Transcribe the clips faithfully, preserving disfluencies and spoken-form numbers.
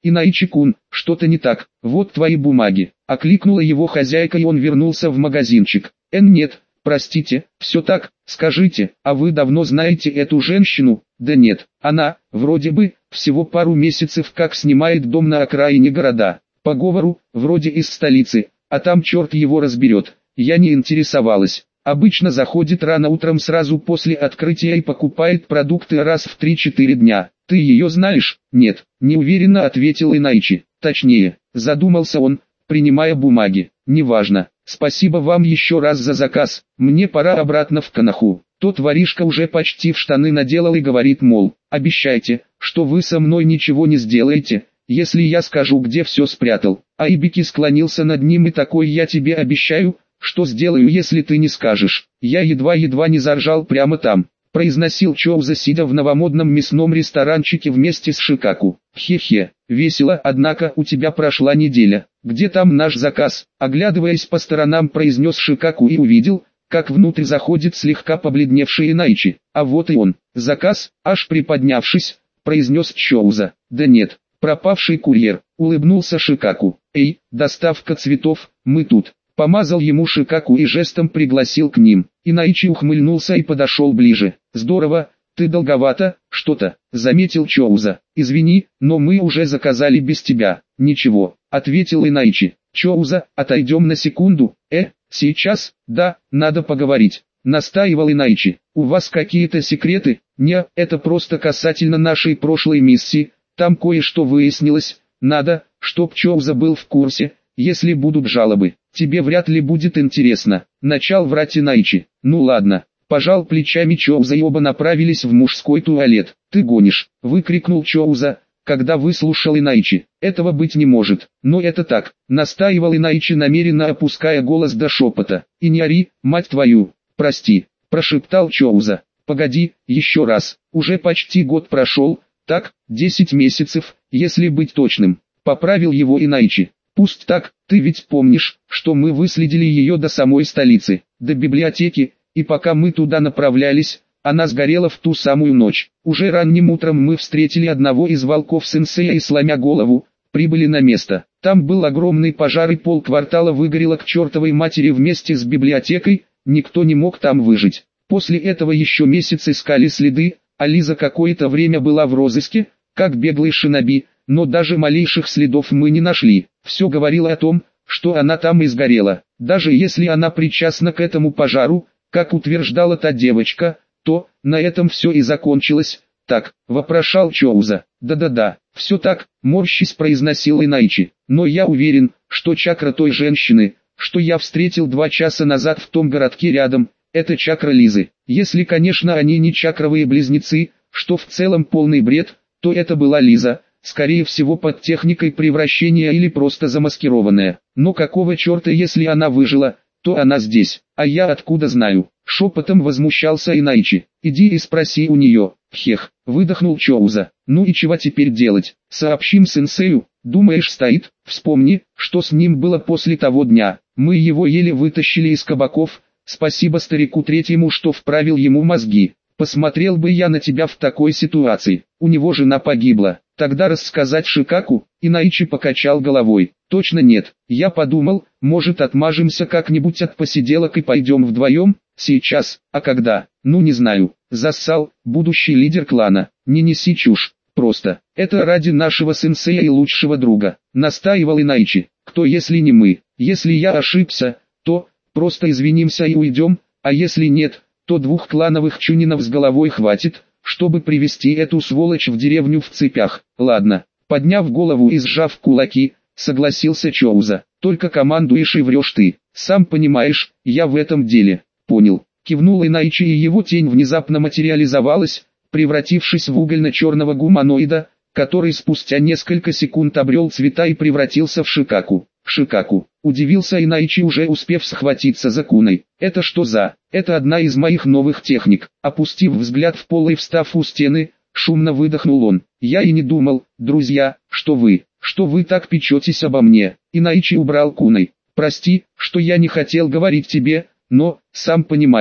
Инаичи-кун, что-то не так, вот твои бумаги. Окликнула его хозяйка, и он вернулся в магазинчик. Эн, нет, простите, все так, скажите, а вы давно знаете эту женщину? Да нет, она, вроде бы, всего пару месяцев как снимает дом на окраине города. По говору, вроде из столицы, а там черт его разберет. Я не интересовалась. Обычно заходит рано утром сразу после открытия и покупает продукты раз в три-четыре дня. Ты ее знаешь? Нет, неуверенно ответил Инаичи. Точнее, задумался он, принимая бумаги. Неважно. Спасибо вам еще раз за заказ, мне пора обратно в Коноху. Тот воришка уже почти в штаны наделал и говорит, мол, обещайте, что вы со мной ничего не сделаете, если я скажу, где все спрятал. А Ибики склонился над ним и такой, я тебе обещаю, что сделаю, если ты не скажешь. Я едва-едва не заржал прямо там, произносил Чоуза, сидя в новомодном мясном ресторанчике вместе с Шикаку. Хе-хе, весело, однако у тебя прошла неделя. Где там наш заказ? Оглядываясь по сторонам, произнес Шикаку и увидел, как внутрь заходит слегка побледневший Инаичи. А вот и он. Заказ, аж приподнявшись, произнес Чоуза. Да нет, пропавший курьер, улыбнулся Шикаку. Эй, доставка цветов, мы тут. Помазал ему Шикаку и жестом пригласил к ним. Инаичи ухмыльнулся и подошел ближе. Здорово, ты долговато, что-то, заметил Чоуза. Извини, но мы уже заказали без тебя. Ничего, ответил Инаичи. Чоуза, отойдем на секунду. Э, сейчас, да, надо поговорить. Настаивал Инаичи. У вас какие-то секреты? Не, это просто касательно нашей прошлой миссии. Там кое-что выяснилось. Надо, чтоб Чоуза был в курсе. Если будут жалобы, тебе вряд ли будет интересно. Начал врать Инаичи. Ну ладно. Пожал плечами Чоуза, и оба направились в мужской туалет. Ты гонишь, выкрикнул Чоуза, когда выслушал Инаичи. Этого быть не может. Но это так, настаивал Инаичи, намеренно опуская голос до шепота. И не ори, мать твою. Прости, прошептал Чоуза. Погоди, еще раз. Уже почти год прошел. Так, десять месяцев, если быть точным. Поправил его Инаичи. Пусть так, ты ведь помнишь, что мы выследили ее до самой столицы, до библиотеки, и пока мы туда направлялись, она сгорела в ту самую ночь. Уже ранним утром мы встретили одного из волков-сенсея и, сломя голову, прибыли на место. Там был огромный пожар, и полквартала выгорело к чертовой матери вместе с библиотекой, никто не мог там выжить. После этого еще месяц искали следы, а Лиза какое-то время была в розыске, как беглый шиноби, но даже малейших следов мы не нашли. Все говорило о том, что она там и сгорела. Даже если она причастна к этому пожару, как утверждала та девочка, то на этом все и закончилось. Так, вопрошал Чоуза. Да-да-да, все так, морщись произносил Инаичи. Но я уверен, что чакра той женщины, что я встретил два часа назад в том городке рядом, это чакра Лизы. Если, конечно, они не чакровые близнецы, что в целом полный бред, то это была Лиза. Скорее всего под техникой превращения или просто замаскированная. Но какого черта, если она выжила, то она здесь, а я откуда знаю? Шепотом возмущался Инаичи. Иди и спроси у нее. Хех, выдохнул Чоуза. Ну и чего теперь делать? Сообщим сенсею. Думаешь, стоит? Вспомни, что с ним было после того дня. Мы его еле вытащили из кабаков. Спасибо старику третьему, что вправил ему мозги. Посмотрел бы я на тебя в такой ситуации. У него жена погибла. Тогда рассказать Шикаку? Инаичи покачал головой. Точно нет. Я подумал, может, отмажемся как-нибудь от посиделок и пойдем вдвоем? Сейчас, а когда? Ну не знаю. Зассал, будущий лидер клана. Не неси чушь. Просто. Это ради нашего сенсея и лучшего друга. Настаивал Инаичи. Кто если не мы? Если я ошибся, то просто извинимся и уйдем, а если нет, то двух клановых чунинов с головой хватит, чтобы привести эту сволочь в деревню в цепях. Ладно, подняв голову и сжав кулаки, согласился Чоуза. Только командуешь и врешь ты. Сам понимаешь, я в этом деле. Понял. Кивнул Инаичи, и его тень внезапно материализовалась, превратившись в угольно-черного гуманоида, который спустя несколько секунд обрел цвета и превратился в Шикаку. Шикаку. Удивился Инаичи, уже успев схватиться за куной. Это что за? Это одна из моих новых техник. Опустив взгляд в пол и встав у стены, шумно выдохнул он. Я и не думал, друзья, что вы, что вы так печетесь обо мне. Инаичи убрал куной. Прости, что я не хотел говорить тебе, но, сам понимаешь,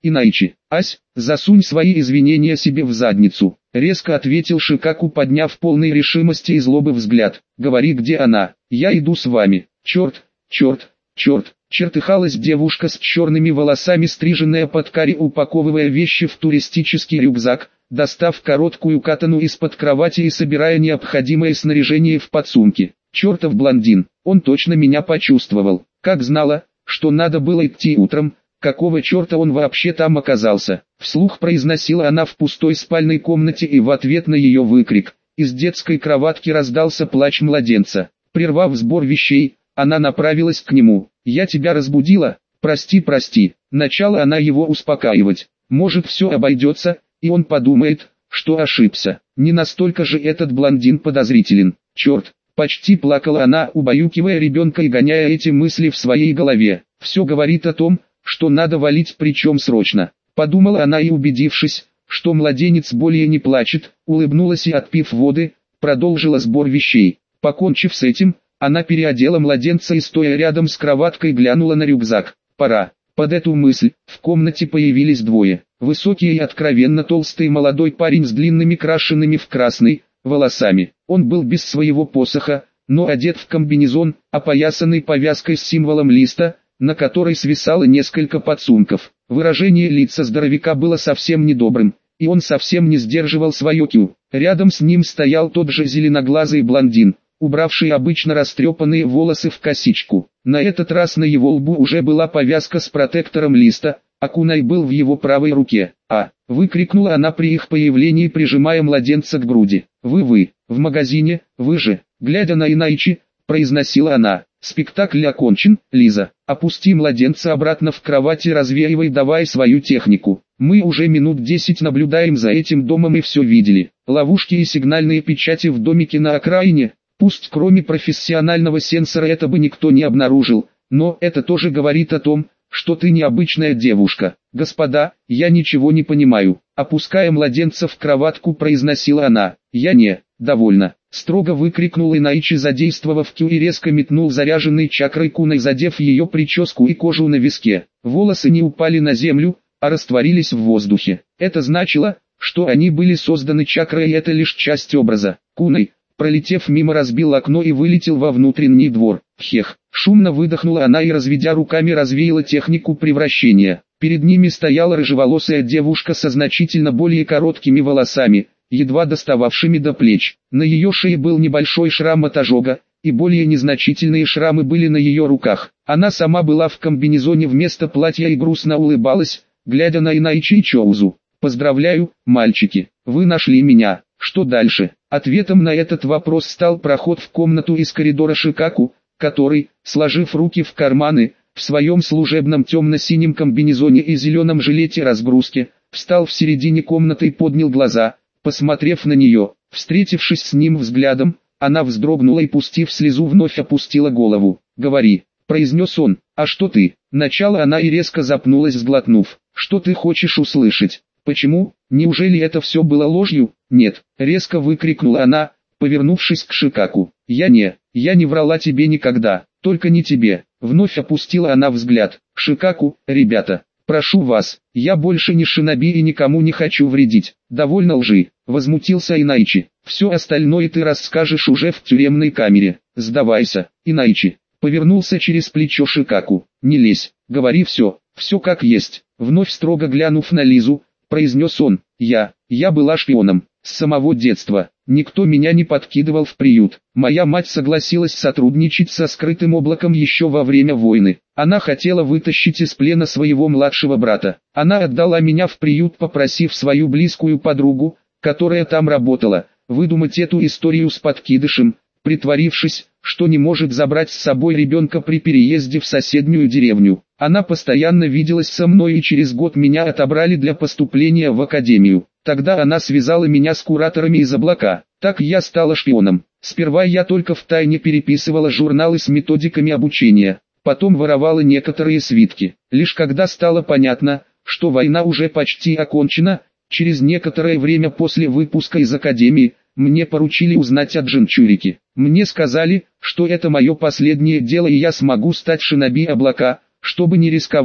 Иначе, ась, засунь свои извинения себе в задницу, резко ответил Шикаку, подняв полной решимости и злобы взгляд. Говори, где она, я иду с вами. Черт, черт, черт, чертыхалась девушка с черными волосами, стриженная под каре, упаковывая вещи в туристический рюкзак, достав короткую катану из-под кровати и собирая необходимое снаряжение в подсумке. Чертов блондин, он точно меня почувствовал, как знала, что надо было идти утром. Какого черта он вообще там оказался? Вслух произносила она в пустой спальной комнате, и в ответ на ее выкрик из детской кроватки раздался плач младенца. Прервав сбор вещей, она направилась к нему. «Я тебя разбудила? Прости, прости». Начала она его успокаивать. Может, все обойдется, и он подумает, что ошибся. Не настолько же этот блондин подозрителен. Черт, почти плакала она, убаюкивая ребенка и гоняя эти мысли в своей голове. Все говорит о том, что надо валить, причем срочно. Подумала она и, убедившись, что младенец более не плачет, улыбнулась и, отпив воды, продолжила сбор вещей. Покончив с этим, она переодела младенца и, стоя рядом с кроваткой, глянула на рюкзак. Пора. Под эту мысль в комнате появились двое. Высокий и откровенно толстый молодой парень с длинными крашенными в красный волосами. Он был без своего посоха, но одет в комбинезон, опоясанный повязкой с символом листа, на которой свисало несколько подсумков. Выражение лица здоровяка было совсем недобрым, и он совсем не сдерживал свое кю. Рядом с ним стоял тот же зеленоглазый блондин, убравший обычно растрепанные волосы в косичку. На этот раз на его лбу уже была повязка с протектором листа, а кунай был в его правой руке. «А!» — выкрикнула она при их появлении, прижимая младенца к груди. «Вы-вы, в магазине, вы же!» Глядя на Инайчи, произносила она. «Спектакль окончен, Лиза. Опусти младенца обратно в кровать и развеивай давай свою технику. Мы уже минут десять наблюдаем за этим домом и все видели. Ловушки и сигнальные печати в домике на окраине. Пусть кроме профессионального сенсора это бы никто не обнаружил, но это тоже говорит о том, что ты необычная девушка. Господа, я ничего не понимаю». Опуская младенца в кроватку, произносила она. «Я не, довольно». Строго выкрикнул Инайчи, задействовав кю, и резко метнул заряженный чакрой кунай, задев ее прическу и кожу на виске. Волосы не упали на землю, а растворились в воздухе. Это значило, что они были созданы чакрой, и это лишь часть образа. Кунай, пролетев мимо, разбил окно и вылетел во внутренний двор. Хех, шумно выдохнула она и, разведя руками, развеяла технику превращения. Перед ними стояла рыжеволосая девушка со значительно более короткими волосами, едва достававшими до плеч. На ее шее был небольшой шрам от ожога, и более незначительные шрамы были на ее руках. Она сама была в комбинезоне вместо платья и грустно улыбалась, глядя на Инайчи и Чоузу. «Поздравляю, мальчики, вы нашли меня. Что дальше?» Ответом на этот вопрос стал проход в комнату из коридора Шикаку, который, сложив руки в карманы, в своем служебном темно-синем комбинезоне и зеленом жилете разгрузки, встал в середине комнаты и поднял глаза. Посмотрев на нее, встретившись с ним взглядом, она вздрогнула и, пустив слезу, вновь опустила голову. «Говори», — произнес он. «А что ты?» Начала она и резко запнулась, сглотнув. «Что ты хочешь услышать? Почему? Неужели это все было ложью?» «Нет», — резко выкрикнула она, повернувшись к Шикаку. «Я не, я не врала тебе никогда, только не тебе». Вновь опустила она взгляд. «Шикаку, ребята, прошу вас, я больше не шиноби и никому не хочу вредить». «Довольно лжи», — возмутился Инайчи. «Все остальное ты расскажешь уже в тюремной камере. Сдавайся, Инайчи». Повернулся через плечо Шикаку. «Не лезь, говори все, все как есть». Вновь строго глянув на Лизу, произнес он. «Я, я была шпионом, с самого детства. Никто меня не подкидывал в приют. Моя мать согласилась сотрудничать со скрытым облаком еще во время войны. Она хотела вытащить из плена своего младшего брата. Она отдала меня в приют, попросив свою близкую подругу, которая там работала, выдумать эту историю с подкидышем, притворившись, что не может забрать с собой ребенка при переезде в соседнюю деревню. Она постоянно виделась со мной, и через год меня отобрали для поступления в академию. Тогда она связала меня с кураторами из облака. Так я стала шпионом. Сперва я только втайне переписывала журналы с методиками обучения, потом воровала некоторые свитки. Лишь когда стало понятно, что война уже почти окончена, через некоторое время после выпуска из академии, мне поручили узнать о Джинчурике. Мне сказали, что это мое последнее дело и я смогу стать шиноби облака. Чтобы не рисковать,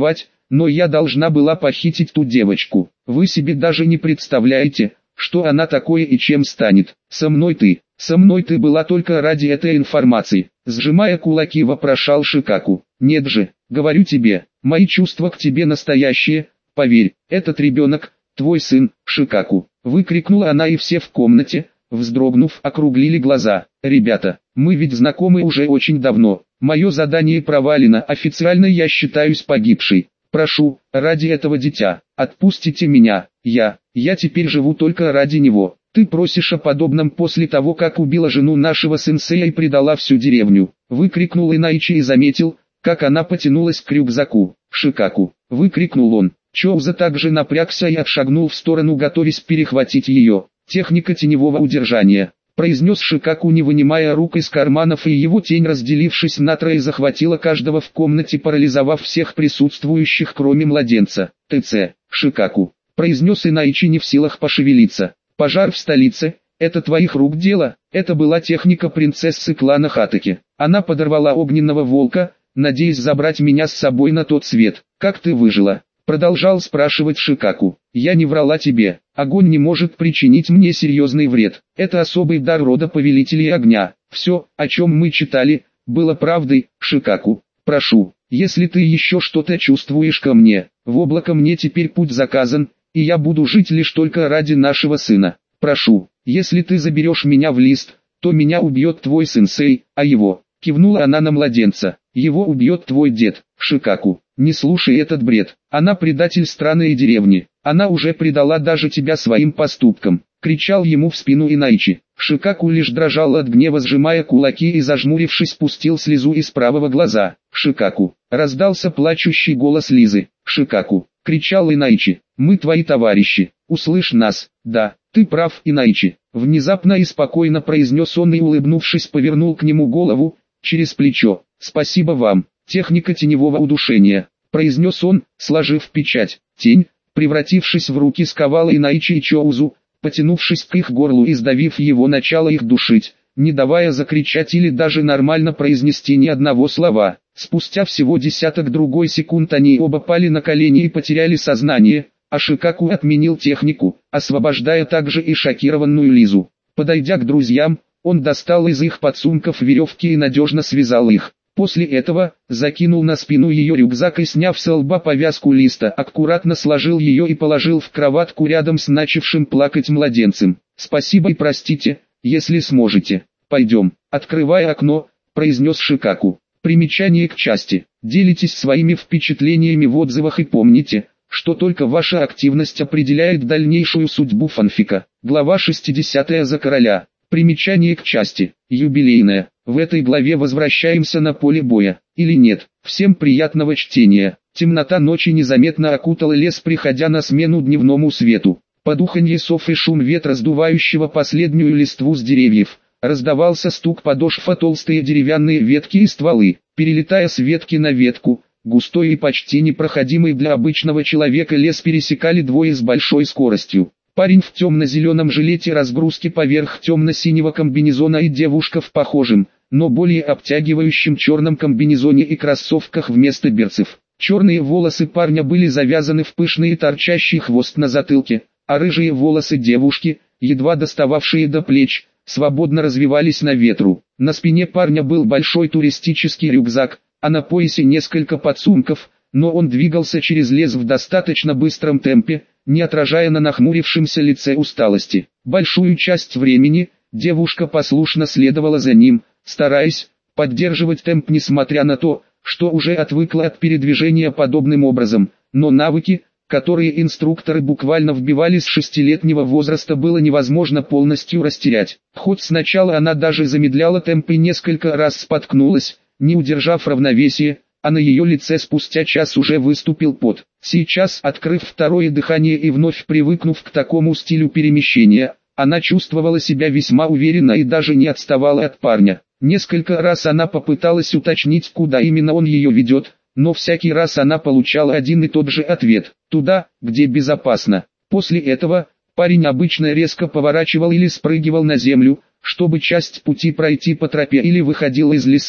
но я должна была похитить ту девочку. Вы себе даже не представляете, что она такое и чем станет. Со мной ты, со мной ты была только ради этой информации. Сжимая кулаки, вопрошал Шикаку. Нет же, говорю тебе, мои чувства к тебе настоящие, поверь, этот ребенок, твой сын, Шикаку. Выкрикнула она, и все в комнате, вздрогнув, округлили глаза. Ребята, мы ведь знакомы уже очень давно. Мое задание провалено, официально я считаюсь погибшей. Прошу, ради этого дитя, отпустите меня. Я, я теперь живу только ради него. Ты просишь о подобном после того, как убила жену нашего сенсея и предала всю деревню. Выкрикнул Инайчи и заметил, как она потянулась к рюкзаку. Шикаку, выкрикнул он. Чоуза также напрягся и отшагнул в сторону, готовясь перехватить ее. Техника теневого удержания, произнес Шикаку, не вынимая рук из карманов, и его тень, разделившись на трое, захватила каждого в комнате, парализовав всех присутствующих, кроме младенца. ТЦ, Шикаку, произнес Инайчи, не в силах пошевелиться. Пожар в столице, это твоих рук дело. Это была техника принцессы клана Хатаки. Она подорвала огненного волка, надеясь забрать меня с собой на тот свет. Как ты выжила? Продолжал спрашивать Шикаку. Я не врала тебе, огонь не может причинить мне серьезный вред. Это особый дар рода повелителей огня. Все, о чем мы читали, было правдой. Шикаку, прошу, если ты еще что-то чувствуешь ко мне, в облако мне теперь путь заказан, и я буду жить лишь только ради нашего сына. Прошу, если ты заберешь меня в лист, то меня убьет твой сенсей, а его, кивнула она на младенца, его убьет твой дед. Шикаку, не слушай этот бред, она предатель страны и деревни, она уже предала даже тебя своим поступком, кричал ему в спину Инайчи. Шикаку лишь дрожал от гнева, сжимая кулаки, и, зажмурившись, пустил слезу из правого глаза. Шикаку, раздался плачущий голос Лизы. Шикаку, кричал Инайчи, мы твои товарищи, услышь нас. Да, ты прав, Инайчи, внезапно и спокойно произнес он и, улыбнувшись, повернул к нему голову, через плечо. Спасибо вам. Техника теневого удушения, произнес он, сложив печать. Тень, превратившись в руки, сковала Инайчи и Чоузу, потянувшись к их горлу и сдавив его, начала их душить, не давая закричать или даже нормально произнести ни одного слова. Спустя всего десяток другой секунд они оба пали на колени и потеряли сознание, а Шикаку отменил технику, освобождая также и шокированную Лизу. Подойдя к друзьям, он достал из их подсумков веревки и надежно связал их. После этого, закинул на спину ее рюкзак и, сняв с лба повязку листа, аккуратно сложил ее и положил в кроватку рядом с начавшим плакать младенцем. «Спасибо и простите, если сможете. Пойдем». Открывая окно, произнес Шикаку. Примечание к части. Делитесь своими впечатлениями в отзывах и помните, что только ваша активность определяет дальнейшую судьбу фанфика. Глава шестидесятая «За короля». Примечание к части. Юбилейная. В этой главе возвращаемся на поле боя. Или нет? Всем приятного чтения. Темнота ночи незаметно окутала лес, приходя на смену дневному свету. Под уханье сов и шум ветра, сдувающего последнюю листву с деревьев, раздавался стук подошв о толстые деревянные ветки и стволы. Перелетая с ветки на ветку, густой и почти непроходимый для обычного человека лес пересекали двое с большой скоростью. Парень в темно-зеленом жилете разгрузки поверх темно-синего комбинезона и девушка в похожем, но более обтягивающем черном комбинезоне и кроссовках вместо берцев. Черные волосы парня были завязаны в пышный и торчащий хвост на затылке, а рыжие волосы девушки, едва достававшие до плеч, свободно развивались на ветру. На спине парня был большой туристический рюкзак, а на поясе несколько подсумков, но он двигался через лес в достаточно быстром темпе, не отражая на нахмурившемся лице усталости. Большую часть времени девушка послушно следовала за ним, стараясь поддерживать темп, несмотря на то, что уже отвыкла от передвижения подобным образом, но навыки, которые инструкторы буквально вбивали с шестилетнего возраста, было невозможно полностью растерять. Хоть сначала она даже замедляла темп и несколько раз споткнулась, не удержав равновесие, а на ее лице спустя час уже выступил пот. Сейчас, открыв второе дыхание и вновь привыкнув к такому стилю перемещения, она чувствовала себя весьма уверенно и даже не отставала от парня. Несколько раз она попыталась уточнить, куда именно он ее ведет, но всякий раз она получала один и тот же ответ – туда, где безопасно. После этого, парень обычно резко поворачивал или спрыгивал на землю, чтобы часть пути пройти по тропе, или выходил из леса,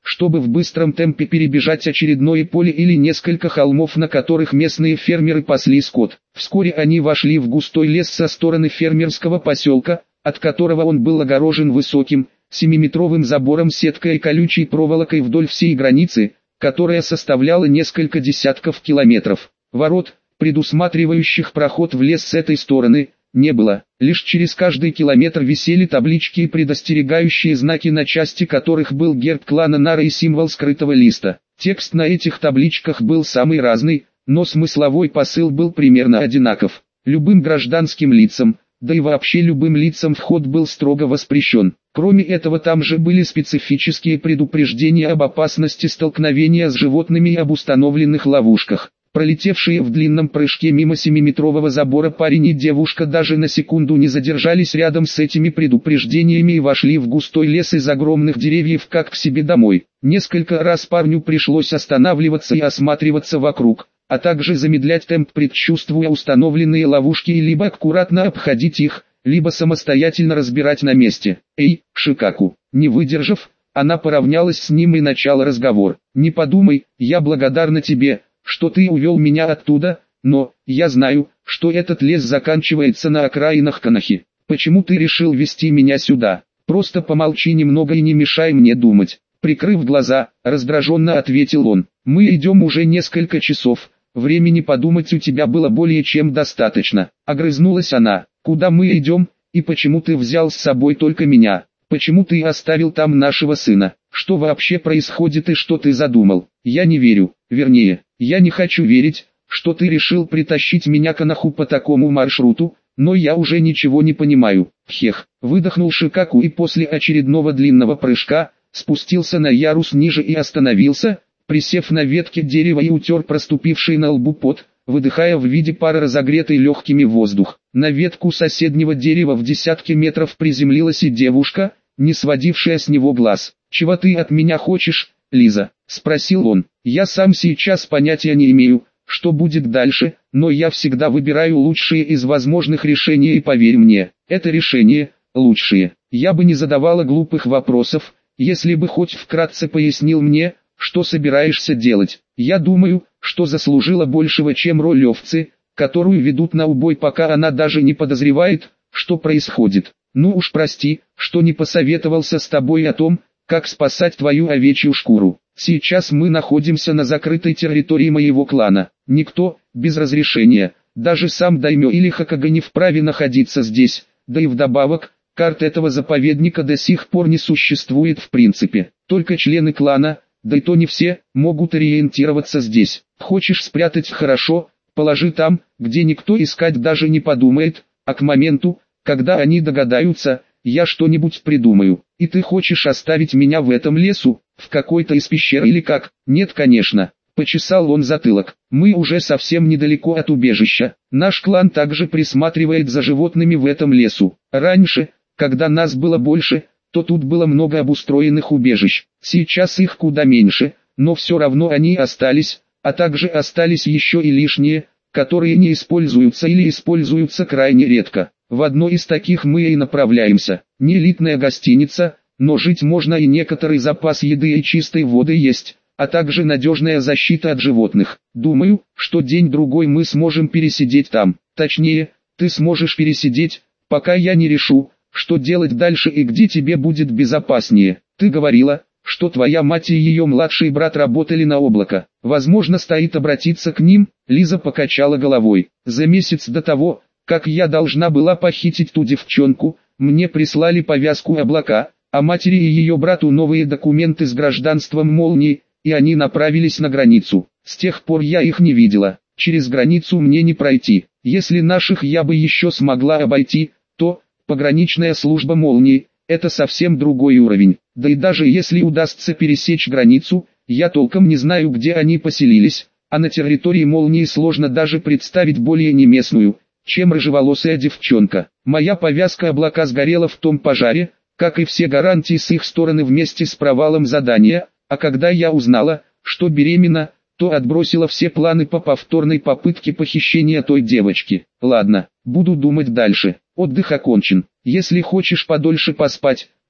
чтобы в быстром темпе перебежать очередное поле или несколько холмов, на которых местные фермеры пасли скот. Вскоре они вошли в густой лес со стороны фермерского поселка, от которого он был огорожен высоким, семиметровым забором, сеткой и колючей проволокой вдоль всей границы, которая составляла несколько десятков километров. Ворот, предусматривающих проход в лес с этой стороны, не было. Лишь через каждый километр висели таблички и предостерегающие знаки, на части которых был герб клана Нара и символ скрытого листа. Текст на этих табличках был самый разный, но смысловой посыл был примерно одинаков. Любым гражданским лицам, да и вообще любым лицам вход был строго воспрещен. Кроме этого, там же были специфические предупреждения об опасности столкновения с животными и об установленных ловушках. Пролетевшие в длинном прыжке мимо семиметрового забора парень и девушка даже на секунду не задержались рядом с этими предупреждениями и вошли в густой лес из огромных деревьев как к себе домой. Несколько раз парню пришлось останавливаться и осматриваться вокруг, а также замедлять темп, предчувствуя установленные ловушки, и либо аккуратно обходить их, либо самостоятельно разбирать на месте. «Эй, Шикаку!» Не выдержав, она поравнялась с ним и начала разговор. «Не подумай, я благодарна тебе, что ты увел меня оттуда, но я знаю, что этот лес заканчивается на окраинах Канахи. Почему ты решил вести меня сюда? Просто помолчи немного и не мешай мне думать». Прикрыв глаза, раздраженно ответил он. «Мы идем уже несколько часов, времени подумать у тебя было более чем достаточно». Огрызнулась она. «Куда мы идем, и почему ты взял с собой только меня? Почему ты оставил там нашего сына? Что вообще происходит и что ты задумал? Я не верю, вернее, я не хочу верить, что ты решил притащить меня к Канаху по такому маршруту, но я уже ничего не понимаю». Хех, выдохнул Шикаку и после очередного длинного прыжка, спустился на ярус ниже и остановился, присев на ветке дерева и утер проступивший на лбу пот, выдыхая в виде пара разогретый легкими воздух. На ветку соседнего дерева в десятки метров приземлилась и девушка, не сводившая с него глаз. «Чего ты от меня хочешь, Лиза?» – спросил он. «Я сам сейчас понятия не имею, что будет дальше, но я всегда выбираю лучшие из возможных решений, и поверь мне, это решение – лучшее. Я бы не задавала глупых вопросов, если бы хоть вкратце пояснил мне, что собираешься делать. Я думаю, что заслужила большего, чем роль овцы, которую ведут на убой, пока она даже не подозревает, что происходит. Ну уж прости, что не посоветовался с тобой о том, как спасать твою овечью шкуру. Сейчас мы находимся на закрытой территории моего клана. Никто, без разрешения, даже сам даймё или Хокage не вправе находиться здесь, да и вдобавок, карт этого заповедника до сих пор не существует в принципе. Только члены клана, да и то не все, могут ориентироваться здесь. Хочешь спрятать — хорошо, положи там, где никто искать даже не подумает, а к моменту, когда они догадаются, я что-нибудь придумаю. И ты хочешь оставить меня в этом лесу, в какой-то из пещер или как? Нет, конечно. Почесал он затылок. Мы уже совсем недалеко от убежища. Наш клан также присматривает за животными в этом лесу. Раньше, когда нас было больше, то тут было много обустроенных убежищ. Сейчас их куда меньше, но все равно они остались, а также остались еще и лишние, которые не используются или используются крайне редко. В одной из таких мы и направляемся. Не элитная гостиница, но жить можно, и некоторый запас еды и чистой воды есть, а также надежная защита от животных. Думаю, что день-другой мы сможем пересидеть там. Точнее, ты сможешь пересидеть, пока я не решу, что делать дальше и где тебе будет безопаснее. Ты говорила, что твоя мать и ее младший брат работали на облако. Возможно, стоит обратиться к ним. Лиза покачала головой. За месяц до того, как я должна была похитить ту девчонку, мне прислали повязку облака, а матери и ее брату новые документы с гражданством Молнии, и они направились на границу. С тех пор я их не видела. Через границу мне не пройти. Если наших я бы еще смогла обойти, то пограничная служба Молнии – это совсем другой уровень. Да и даже если удастся пересечь границу, я толком не знаю, где они поселились, а на территории Молнии сложно даже представить более не местную, чем рыжеволосая девчонка. Моя повязка облака сгорела в том пожаре, как и все гарантии с их стороны вместе с провалом задания, а когда я узнала, что беременна, то отбросила все планы по повторной попытке похищения той девочки. Ладно, буду думать дальше. Отдых окончен. Если хочешь подольше поспать,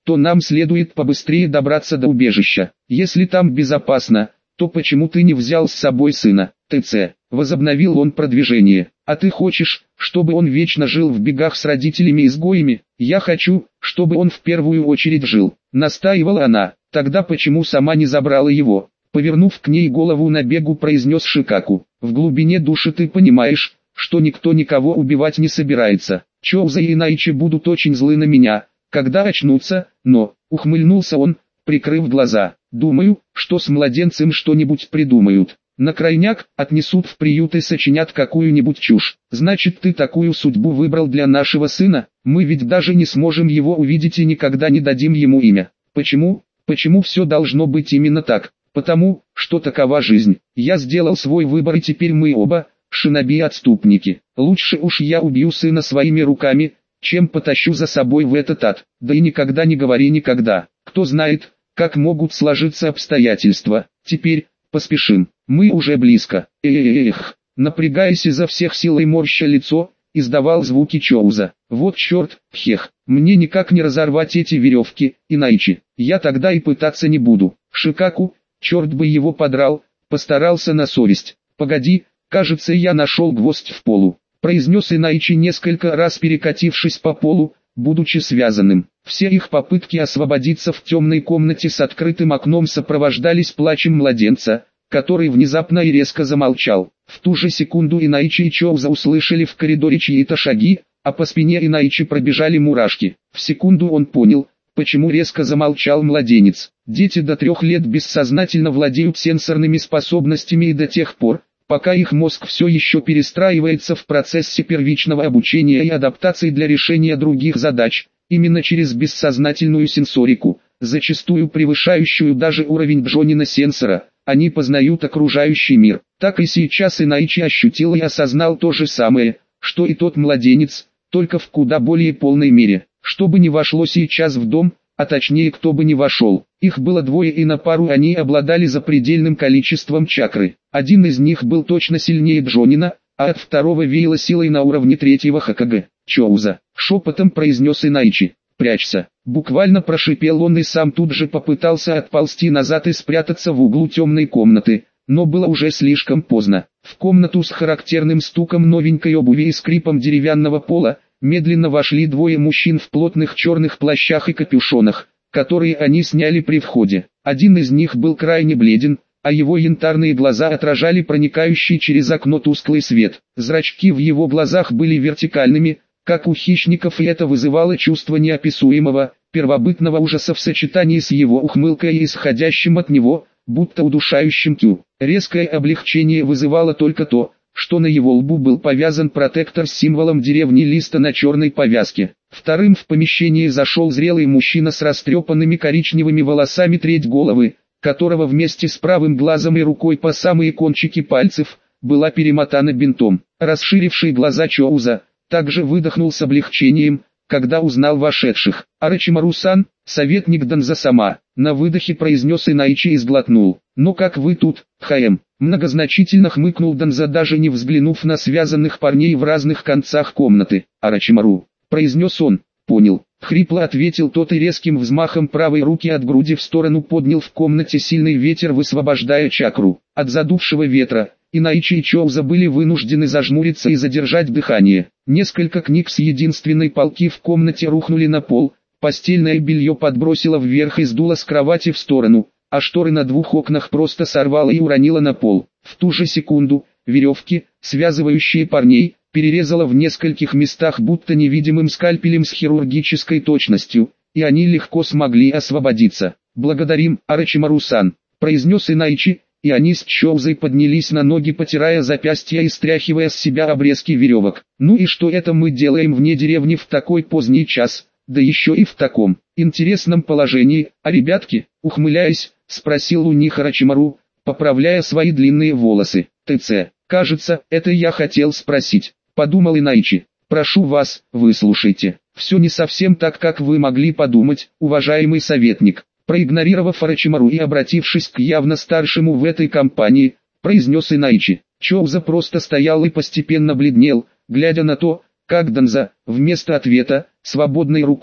то нам следует побыстрее добраться до убежища. Если там безопасно, то почему ты не взял с собой сына? ТЦ. Возобновил он продвижение. А ты хочешь, чтобы он вечно жил в бегах с родителями-изгоями? Я хочу, чтобы он в первую очередь жил. Настаивала она. Тогда почему сама не забрала его? Повернув к ней голову на бегу, произнес Шикаку. В глубине души ты понимаешь, что никто никого убивать не собирается. Чоуза и Найчи будут очень злы на меня, когда очнутся, но, ухмыльнулся он, прикрыв глаза. Думаю, что с младенцем что-нибудь придумают. На крайняк отнесут в приют и сочинят какую-нибудь чушь. Значит, ты такую судьбу выбрал для нашего сына? Мы ведь даже не сможем его увидеть и никогда не дадим ему имя. Почему? Почему все должно быть именно так? Потому, что такова жизнь. Я сделал свой выбор, и теперь мы оба шиноби-отступники. Лучше уж я убью сына своими руками, чем потащу за собой в этот ад. Да и никогда не говори никогда. Кто знает, как могут сложиться обстоятельства. Теперь поспешим. Мы уже близко. Эх, напрягаясь изо всех сил и морща лицо, издавал звуки Чоуза. Вот черт, хех, мне никак не разорвать эти веревки, иначе я тогда и пытаться не буду. Шикаку, черт бы его подрал, постарался на совесть. Погоди, кажется, я нашел гвоздь в полу, произнес Инайчи, несколько раз перекатившись по полу, будучи связанным. Все их попытки освободиться в темной комнате с открытым окном сопровождались плачем младенца, который внезапно и резко замолчал. В ту же секунду Инайчи и Чоуза услышали в коридоре чьи-то шаги, а по спине Инайчи пробежали мурашки. В секунду он понял, почему резко замолчал младенец. Дети до трех лет бессознательно владеют сенсорными способностями и до тех пор, пока их мозг все еще перестраивается в процессе первичного обучения и адаптации для решения других задач, именно через бессознательную сенсорику, зачастую превышающую даже уровень Джонина сенсора, они познают окружающий мир. Так и сейчас Инайчи ощутил и осознал то же самое, что и тот младенец, только в куда более полной мере. Что бы ни вошло сейчас в дом, а точнее кто бы ни вошел, их было двое, и на пару они обладали запредельным количеством чакры. Один из них был точно сильнее Джонина, а от второго веяло силой на уровне третьего Хокаге. Чоуза, шепотом произнес Инайчи. «Прячься!» Буквально прошипел он и сам тут же попытался отползти назад и спрятаться в углу темной комнаты, но было уже слишком поздно. В комнату с характерным стуком новенькой обуви и скрипом деревянного пола медленно вошли двое мужчин в плотных черных плащах и капюшонах, которые они сняли при входе. Один из них был крайне бледен, а его янтарные глаза отражали проникающий через окно тусклый свет. Зрачки в его глазах были вертикальными, как у хищников, и это вызывало чувство неописуемого, первобытного ужаса в сочетании с его ухмылкой и исходящим от него, будто удушающим тю. Резкое облегчение вызывало только то, что на его лбу был повязан протектор с символом деревни Листа на черной повязке. Вторым в помещении зашел зрелый мужчина с растрепанными коричневыми волосами, треть головы, которого вместе с правым глазом и рукой по самые кончики пальцев, была перемотана бинтом. Расширивший глаза Чоуза также выдохнул с облегчением, когда узнал вошедших. «Орочимару-сан, советник Данза-сама», на выдохе произнес Инайчи и сглотнул. «Но как вы тут, ХМ?» Многозначительно хмыкнул Данза, даже не взглянув на связанных парней в разных концах комнаты. «Орочимару», произнес он. «Понял», хрипло ответил тот и резким взмахом правой руки от груди в сторону поднял в комнате сильный ветер, высвобождая чакру. От задувшего ветра Инайчи и Чоуза были вынуждены зажмуриться и задержать дыхание. Несколько книг с единственной полки в комнате рухнули на пол, постельное белье подбросило вверх и сдуло с кровати в сторону, а шторы на двух окнах просто сорвало и уронило на пол. В ту же секунду веревки, связывающие парней, перерезало в нескольких местах будто невидимым скальпелем с хирургической точностью, и они легко смогли освободиться. «Благодарим, Орочимару-сан», произнес Инайчи, и они с Чоузой поднялись на ноги, потирая запястья и стряхивая с себя обрезки веревок. «Ну и что это мы делаем вне деревни в такой поздний час, да еще и в таком интересном положении, а ребятки?» Ухмыляясь, спросил у них Орочимару, поправляя свои длинные волосы. «ТЦ, кажется, это я хотел спросить», подумал Инайчи. «Прошу вас, выслушайте. Все не совсем так, как вы могли подумать, уважаемый советник». Проигнорировав Орочимару и обратившись к явно старшему в этой компании, произнес Инайчи. Чоуза просто стоял и постепенно бледнел, глядя на то, как Данза, вместо ответа, свободной рукой,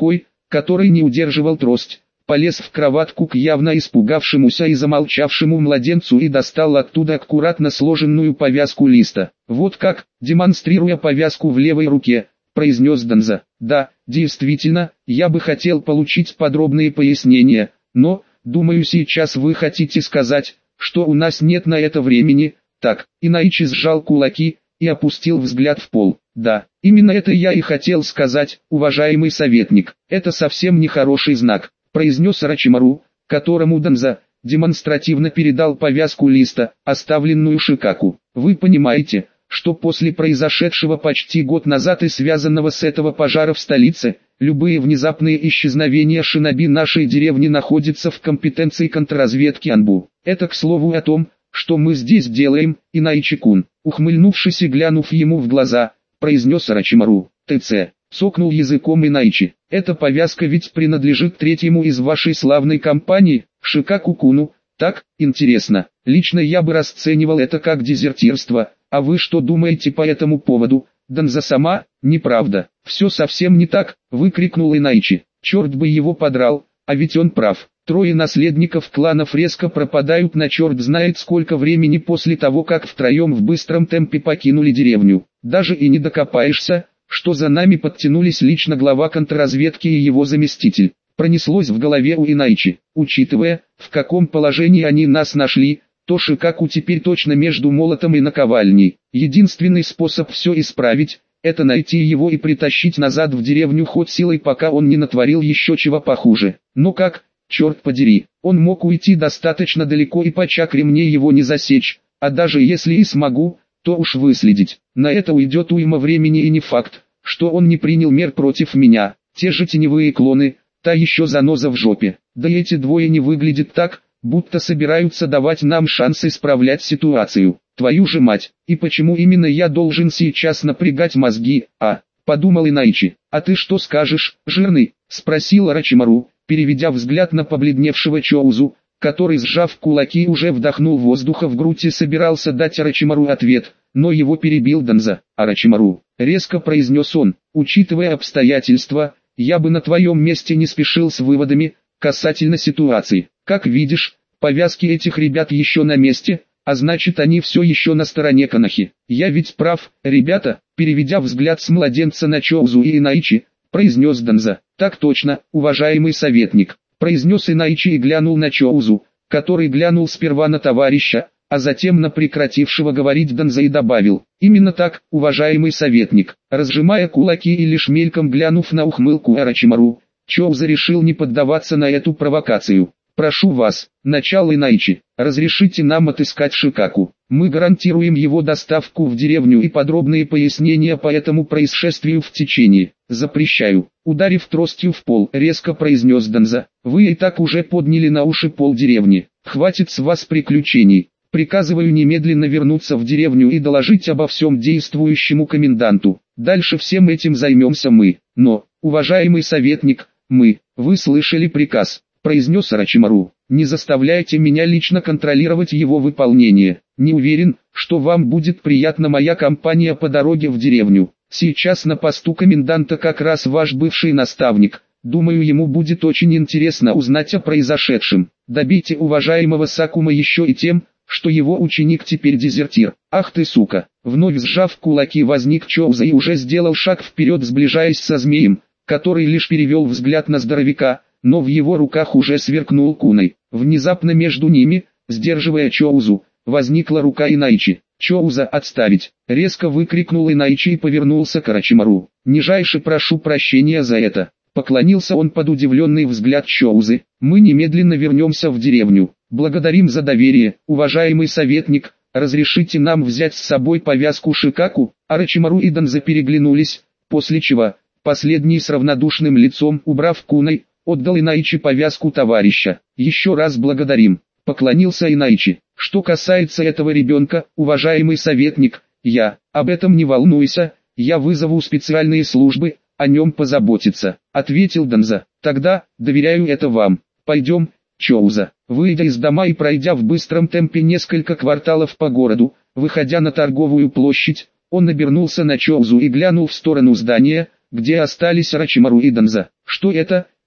который не удерживал трость, полез в кроватку к явно испугавшемуся и замолчавшему младенцу и достал оттуда аккуратно сложенную повязку листа. «Вот как», демонстрируя повязку в левой руке, произнес Донза. «Да, действительно, я бы хотел получить подробные пояснения, но, думаю, сейчас вы хотите сказать, что у нас нет на это времени». Так, Инаичи сжал кулаки и опустил взгляд в пол. «Да, именно это я и хотел сказать, уважаемый советник. Это совсем не хороший знак», произнес Орочимару, которому Донза демонстративно передал повязку листа, оставленную Шикаку. «Вы понимаете, что после произошедшего почти год назад и связанного с этого пожара в столице, любые внезапные исчезновения шиноби нашей деревни находятся в компетенции контрразведки Анбу. Это, к слову, о том, что мы здесь делаем, Инаичи-кун». Ухмыльнувшись и глянув ему в глаза, произнес Орочимару. «ТЦ», сокнул языком Инаичи. «Эта повязка ведь принадлежит третьему из вашей славной компании, Шикаку-куну. Так, интересно, лично я бы расценивал это как дезертирство. А вы что думаете по этому поводу, Донза сама?» «Неправда, все совсем не так», выкрикнул Инаичи. «Черт бы его подрал, а ведь он прав. Трое наследников кланов резко пропадают на черт знает сколько времени после того, как втроем в быстром темпе покинули деревню. Даже и не докопаешься, что за нами подтянулись лично глава контрразведки и его заместитель». Пронеслось в голове у Инаичи. Учитывая, в каком положении они нас нашли, то Шикаку теперь точно между молотом и наковальней. Единственный способ все исправить, это найти его и притащить назад в деревню хоть силой, пока он не натворил еще чего похуже. Но как, черт подери, он мог уйти достаточно далеко и по чакре мне его не засечь, а даже если и смогу, то уж выследить. На это уйдет уйма времени и не факт, что он не принял мер против меня. Те же теневые клоны, та еще заноза в жопе. Да и эти двое не выглядят так, будто собираются давать нам шанс исправлять ситуацию. Твою же мать, и почему именно я должен сейчас напрягать мозги, а? Подумал Инаичи. «А ты что скажешь, жирный?» Спросил Орочимару, переведя взгляд на побледневшего Чоузу, который, сжав кулаки, уже вдохнул воздуха в грудь и собирался дать Орочимару ответ, но его перебил Донза. «Орочимару», резко произнес он, «учитывая обстоятельства, я бы на твоем месте не спешил с выводами касательно ситуации. Как видишь, повязки этих ребят еще на месте, а значит они все еще на стороне Канахи. Я ведь прав, ребята?» Переведя взгляд с младенца на Чоузу и Инаичи, произнес Донза. «Так точно, уважаемый советник», произнес Инаичи и глянул на Чоузу, который глянул сперва на товарища, а затем на прекратившего говорить Донза и добавил: «Именно так, уважаемый советник». Разжимая кулаки и лишь мельком глянув на ухмылку Орочимару, Чоуза решил не поддаваться на эту провокацию. «Прошу вас, начало Инаичи, разрешите нам отыскать Шикаку. Мы гарантируем его доставку в деревню и подробные пояснения по этому происшествию в течение. Запрещаю». Ударив тростью в пол, резко произнес Донза. «Вы и так уже подняли на уши пол деревни. Хватит с вас приключений. Приказываю немедленно вернуться в деревню и доложить обо всем действующему коменданту. Дальше всем этим займемся мы. Но, уважаемый советник, мы, вы слышали приказ», произнес Орочимару. «Не заставляйте меня лично контролировать его выполнение. Не уверен, что вам будет приятна моя компания по дороге в деревню. Сейчас на посту коменданта как раз ваш бывший наставник. Думаю, ему будет очень интересно узнать о произошедшем. Добейте уважаемого Сакума еще и тем, что его ученик теперь дезертир. Ах ты сука!» Вновь сжав кулаки, возник Чоуза и уже сделал шаг вперед, сближаясь со змеем, который лишь перевел взгляд на здоровяка, но в его руках уже сверкнул куной. Внезапно между ними, сдерживая Чоузу, возникла рука Инаичи. «Чоуза, отставить!» Резко выкрикнул Инаичи и повернулся к Орочимару. «Нижайше прошу прощения за это». Поклонился он под удивленный взгляд Чоузы. «Мы немедленно вернемся в деревню. Благодарим за доверие, уважаемый советник. Разрешите нам взять с собой повязку Шикаку?» Орочимару и Донза переглянулись, после чего, последний с равнодушным лицом, убрав куной, отдал Инаичи повязку товарища. «Еще раз благодарим», — поклонился Инаичи. «Что касается этого ребенка, уважаемый советник, я, об этом не волнуйся, я вызову специальные службы, о нем позаботиться», — ответил Донза. «Тогда, доверяю это вам. Пойдем, Чоуза». Выйдя из дома и пройдя в быстром темпе несколько кварталов по городу, выходя на торговую площадь, он обернулся на Чоузу и глянул в сторону здания, где остались Орочимару и Донза. «Что это?»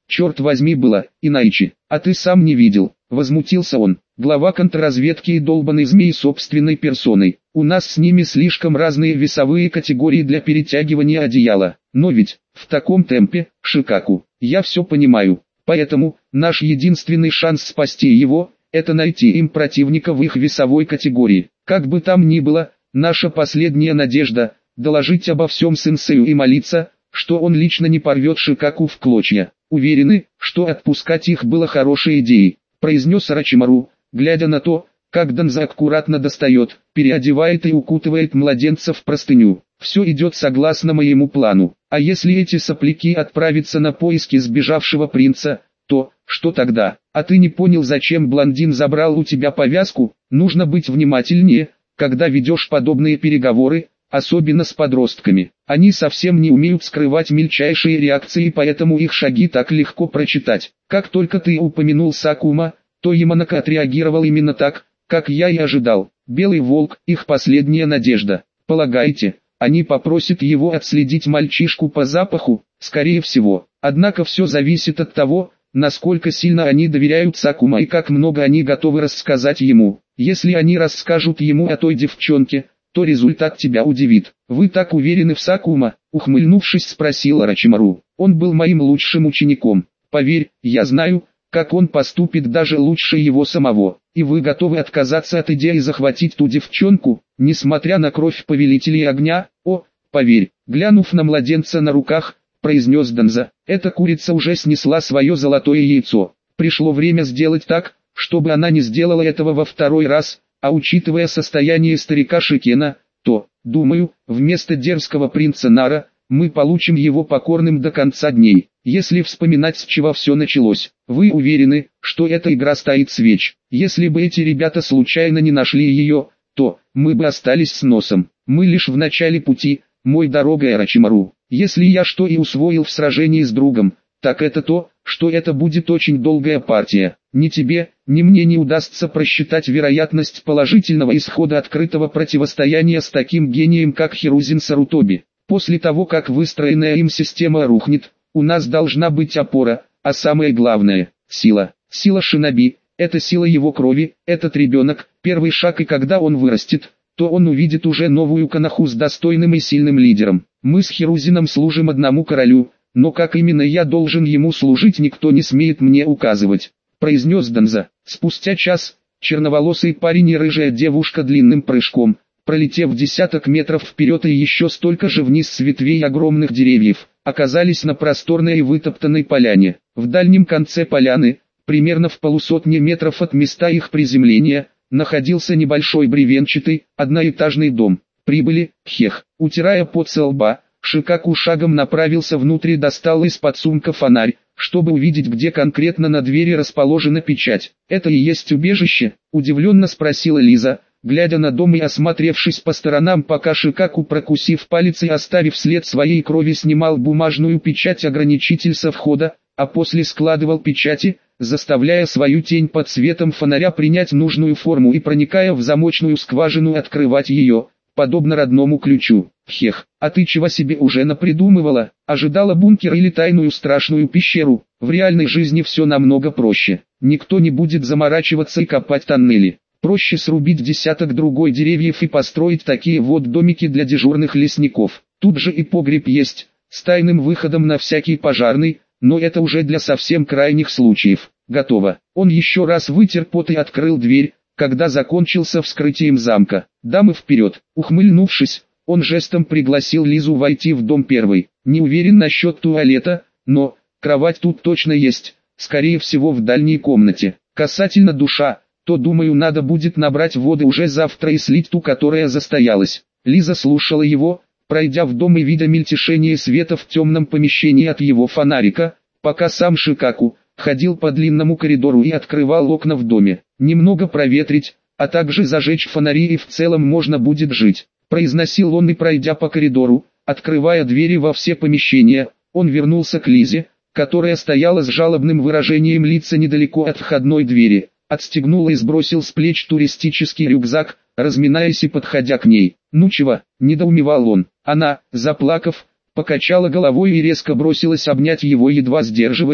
черт возьми было, иначе, а ты сам не видел, возмутился он, глава контрразведки и долбаный змей собственной персоной, у нас с ними слишком разные весовые категории для перетягивания одеяла, но ведь, в таком темпе, Шикаку, я все понимаю, поэтому, наш единственный шанс спасти его, это найти им противника в их весовой категории, как бы там ни было, наша последняя надежда, доложить обо всем сенсею и молиться, что он лично не порвет Шикаку в клочья. Уверены, что отпускать их было хорошей идеей, произнес Орочимару, глядя на то, как Данза аккуратно достает, переодевает и укутывает младенца в простыню. Все идет согласно моему плану, а если эти сопляки отправятся на поиски сбежавшего принца, то, что тогда? А ты не понял, зачем блондин забрал у тебя повязку? Нужно быть внимательнее, когда ведешь подобные переговоры, особенно с подростками. Они совсем не умеют скрывать мельчайшие реакции, поэтому их шаги так легко прочитать. Как только ты упомянул Сакума, то Яманака отреагировал именно так, как я и ожидал. Белый волк – их последняя надежда. Полагаете, они попросят его отследить мальчишку по запаху? Скорее всего. Однако все зависит от того, насколько сильно они доверяют Сакума и как много они готовы рассказать ему. Если они расскажут ему о той девчонке, то результат тебя удивит. Вы так уверены в Сакума? Ухмыльнувшись, спросил Орочимару. Он был моим лучшим учеником. Поверь, я знаю, как он поступит даже лучше его самого. И вы готовы отказаться от идеи захватить ту девчонку, несмотря на кровь повелителей огня? О, поверь, глянув на младенца на руках, произнес Данза, эта курица уже снесла свое золотое яйцо. Пришло время сделать так, чтобы она не сделала этого во второй раз, а учитывая состояние старика Шикена, то, думаю, вместо дерзкого принца Нара, мы получим его покорным до конца дней. Если вспоминать, с чего все началось, вы уверены, что эта игра стоит свеч? Если бы эти ребята случайно не нашли ее, то мы бы остались с носом. Мы лишь в начале пути, мой дорогой Орочимару. Если я что и усвоил в сражении с другом, так это то, что это будет очень долгая партия. Ни тебе, ни мне не удастся просчитать вероятность положительного исхода открытого противостояния с таким гением, как Хирузин Сарутоби. После того, как выстроенная им система рухнет, у нас должна быть опора, а самое главное – сила. Сила Шиноби – это сила его крови, этот ребенок, первый шаг, и когда он вырастет, то он увидит уже новую Коноху с достойным и сильным лидером. Мы с Хирузином служим одному королю, но как именно я должен ему служить, никто не смеет мне указывать, произнес Данза. Спустя час, черноволосый парень и рыжая девушка длинным прыжком, пролетев десяток метров вперед и еще столько же вниз с ветвей огромных деревьев, оказались на просторной и вытоптанной поляне. В дальнем конце поляны, примерно в полусотне метров от места их приземления, находился небольшой бревенчатый, одноэтажный дом. Прибыли, хех, утирая пот со лба, Шикаку шагом направился внутрь и достал из-под сумка фонарь, чтобы увидеть, где конкретно на двери расположена печать. «Это и есть убежище?» – удивленно спросила Лиза, глядя на дом и осмотревшись по сторонам, пока Шикаку, прокусив палец и оставив след своей крови, снимал бумажную печать-ограничитель со входа, а после складывал печати, заставляя свою тень под светом фонаря принять нужную форму и, проникая в замочную скважину, открывать ее, подобно родному ключу. «Хех, а ты чего себе уже напридумывала? Ожидала бункер или тайную страшную пещеру? В реальной жизни все намного проще. Никто не будет заморачиваться и копать тоннели. Проще срубить десяток другой деревьев и построить такие вот домики для дежурных лесников. Тут же и погреб есть, с тайным выходом на всякий пожарный, но это уже для совсем крайних случаев. Готово». Он еще раз вытер пот и открыл дверь, когда закончился вскрытием замка. «Дамы, вперед!» Ухмыльнувшись, он жестом пригласил Лизу войти в дом первой. «Не уверен насчет туалета, но кровать тут точно есть, скорее всего в дальней комнате. Касательно душа, то думаю, надо будет набрать воды уже завтра и слить ту, которая застоялась». Лиза слушала его, пройдя в дом и видя мельтешение света в темном помещении от его фонарика, пока сам Шикаку ходил по длинному коридору и открывал окна в доме. «Немного проветрить, а также зажечь фонари, и в целом можно будет жить», произносил он, и, пройдя по коридору, открывая двери во все помещения, он вернулся к Лизе, которая стояла с жалобным выражением лица недалеко от входной двери, отстегнул и сбросил с плеч туристический рюкзак, разминаясь и подходя к ней. «Ну чего?» – недоумевал он. Она, заплакав, покачала головой и резко бросилась обнять его, едва сдерживаясь,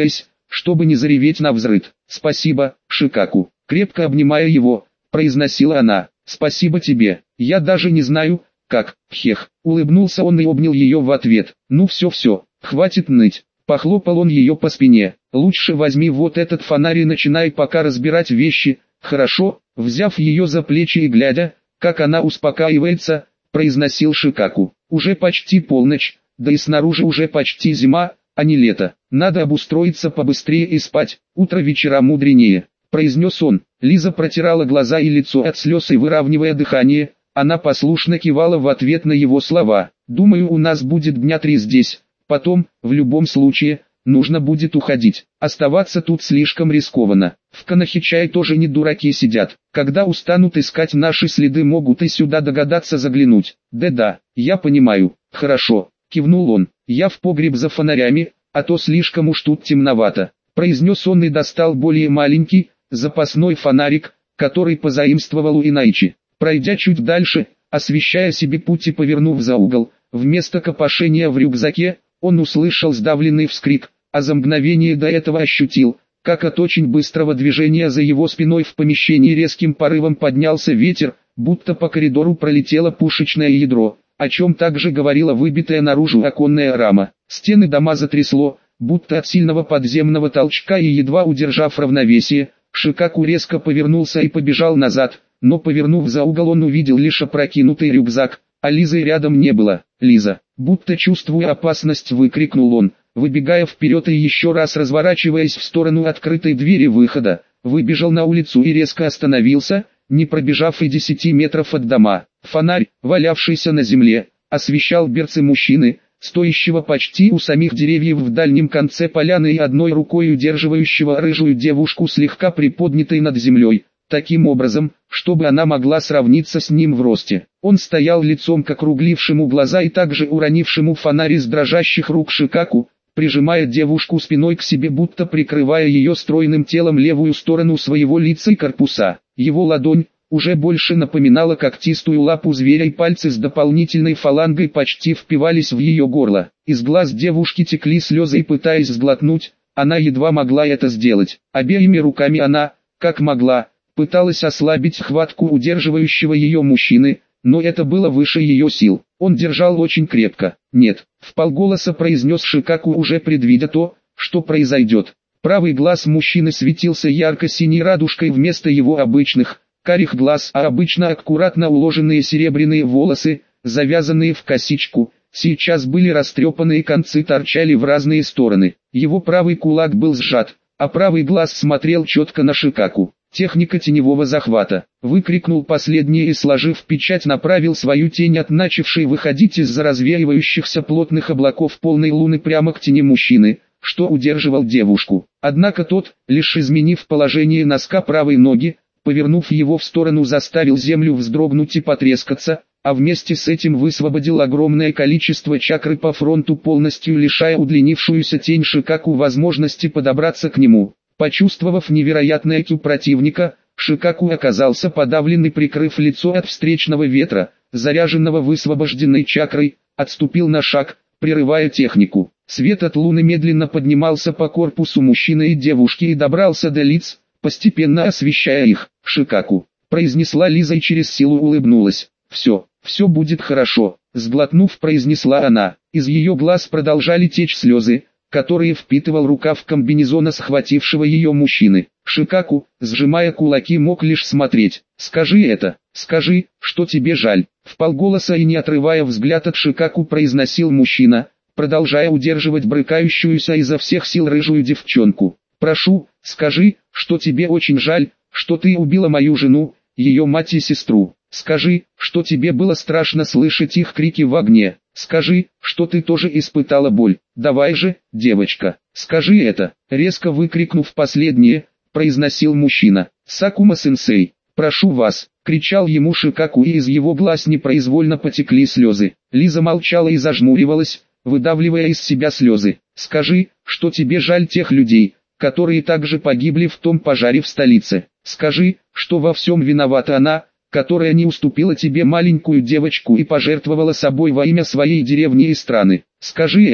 чтобы не зареветь навзрыд. «Спасибо, Шикаку», крепко обнимая его, произносила она. «Спасибо тебе, я даже не знаю, как, хех». Улыбнулся он и обнял ее в ответ. «Ну все-все, хватит ныть». Похлопал он ее по спине. «Лучше возьми вот этот фонарь и начинай пока разбирать вещи, хорошо?» Взяв ее за плечи и глядя, как она успокаивается, произносил Шикаку. «Уже почти полночь, да и снаружи уже почти зима, а не лето. Надо обустроиться побыстрее и спать, утро вечера мудренее», произнес он. Лиза протирала глаза и лицо от слез и выравнивая дыхание, она послушно кивала в ответ на его слова. «Думаю, у нас будет дня три здесь, потом, в любом случае, нужно будет уходить. Оставаться тут слишком рискованно. В Канахичае тоже не дураки сидят. Когда устанут искать наши следы, могут и сюда догадаться заглянуть». «Да-да, я понимаю». «Хорошо», кивнул он. «Я в погреб за фонарями, а то слишком уж тут темновато», произнес он и достал более маленький, запасной фонарик, который позаимствовал у Инайчи. Пройдя чуть дальше, освещая себе путь и повернув за угол, вместо копошения в рюкзаке, он услышал сдавленный вскрик, а за мгновение до этого ощутил, как от очень быстрого движения за его спиной в помещении резким порывом поднялся ветер, будто по коридору пролетело пушечное ядро, о чем также говорила выбитая наружу оконная рама. Стены дома затрясло, будто от сильного подземного толчка, и едва удержав равновесие, Шикаку резко повернулся и побежал назад, но повернув за угол он увидел лишь опрокинутый рюкзак, а Лизы рядом не было. «Лиза!» Будто чувствуя опасность, выкрикнул он, выбегая вперед и еще раз разворачиваясь в сторону открытой двери выхода, выбежал на улицу и резко остановился, не пробежав и десяти метров от дома. Фонарь, валявшийся на земле, освещал берцы мужчины, стоящего почти у самих деревьев в дальнем конце поляны и одной рукой удерживающего рыжую девушку слегка приподнятой над землей, таким образом, чтобы она могла сравниться с ним в росте. Он стоял лицом к округлившему глаза и также уронившему фонарь из дрожащих рук Шикаку, прижимая девушку спиной к себе, будто прикрывая ее стройным телом левую сторону своего лица и корпуса. Его ладонь уже больше напоминала когтистую лапу зверя, и пальцы с дополнительной фалангой почти впивались в ее горло. Из глаз девушки текли слезы, и пытаясь сглотнуть, она едва могла это сделать. Обеими руками она, как могла, пыталась ослабить хватку удерживающего ее мужчины, но это было выше ее сил. Он держал очень крепко. «Нет», — вполголоса произнес Шикаку, уже предвидя то, что произойдет. Правый глаз мужчины светился ярко-синей радужкой вместо его обычных, карих глаз, а обычно аккуратно уложенные серебряные волосы, завязанные в косичку, сейчас были растрепаны и концы торчали в разные стороны. Его правый кулак был сжат, а правый глаз смотрел четко на Шикаку. «Техника теневого захвата», — выкрикнул последний и, сложив печать, направил свою тень от начавшей выходить из-за развеивающихся плотных облаков полной луны прямо к тени мужчины, что удерживал девушку. Однако тот, лишь изменив положение носка правой ноги, повернув его в сторону, заставил землю вздрогнуть и потрескаться, а вместе с этим высвободил огромное количество чакры по фронту, полностью лишая удлинившуюся тень Шикаку возможности подобраться к нему. Почувствовав невероятное кю противника, Шикаку оказался подавлен и, прикрыв лицо от встречного ветра, заряженного высвобожденной чакрой, отступил на шаг, прерывая технику. Свет от луны медленно поднимался по корпусу мужчины и девушки и добрался до лиц, постепенно освещая их. «Шикаку», — произнесла Лиза и через силу улыбнулась. «Все, все будет хорошо», — сглотнув, произнесла она. Из ее глаз продолжали течь слезы, которые впитывал рукав комбинезона схватившего ее мужчины. Шикаку, сжимая кулаки, мог лишь смотреть. «Скажи это, скажи, что тебе жаль», — вполголоса и не отрывая взгляд от Шикаку произносил мужчина, продолжая удерживать брыкающуюся изо всех сил рыжую девчонку. «Прошу, скажи, что тебе очень жаль, что ты убила мою жену, ее мать и сестру. Скажи, что тебе было страшно слышать их крики в огне. Скажи, что ты тоже испытала боль. Давай же, девочка, скажи это», — резко выкрикнув последнее, произносил мужчина. «Сакума-сенсей, прошу вас», — кричал ему Шикаку, и из его глаз непроизвольно потекли слезы. Лиза молчала и зажмуривалась, выдавливая из себя слезы. «Скажи, что тебе жаль тех людей, которые также погибли в том пожаре в столице. Скажи, что во всем виновата она, которая не уступила тебе маленькую девочку и пожертвовала собой во имя своей деревни и страны. Скажи это»,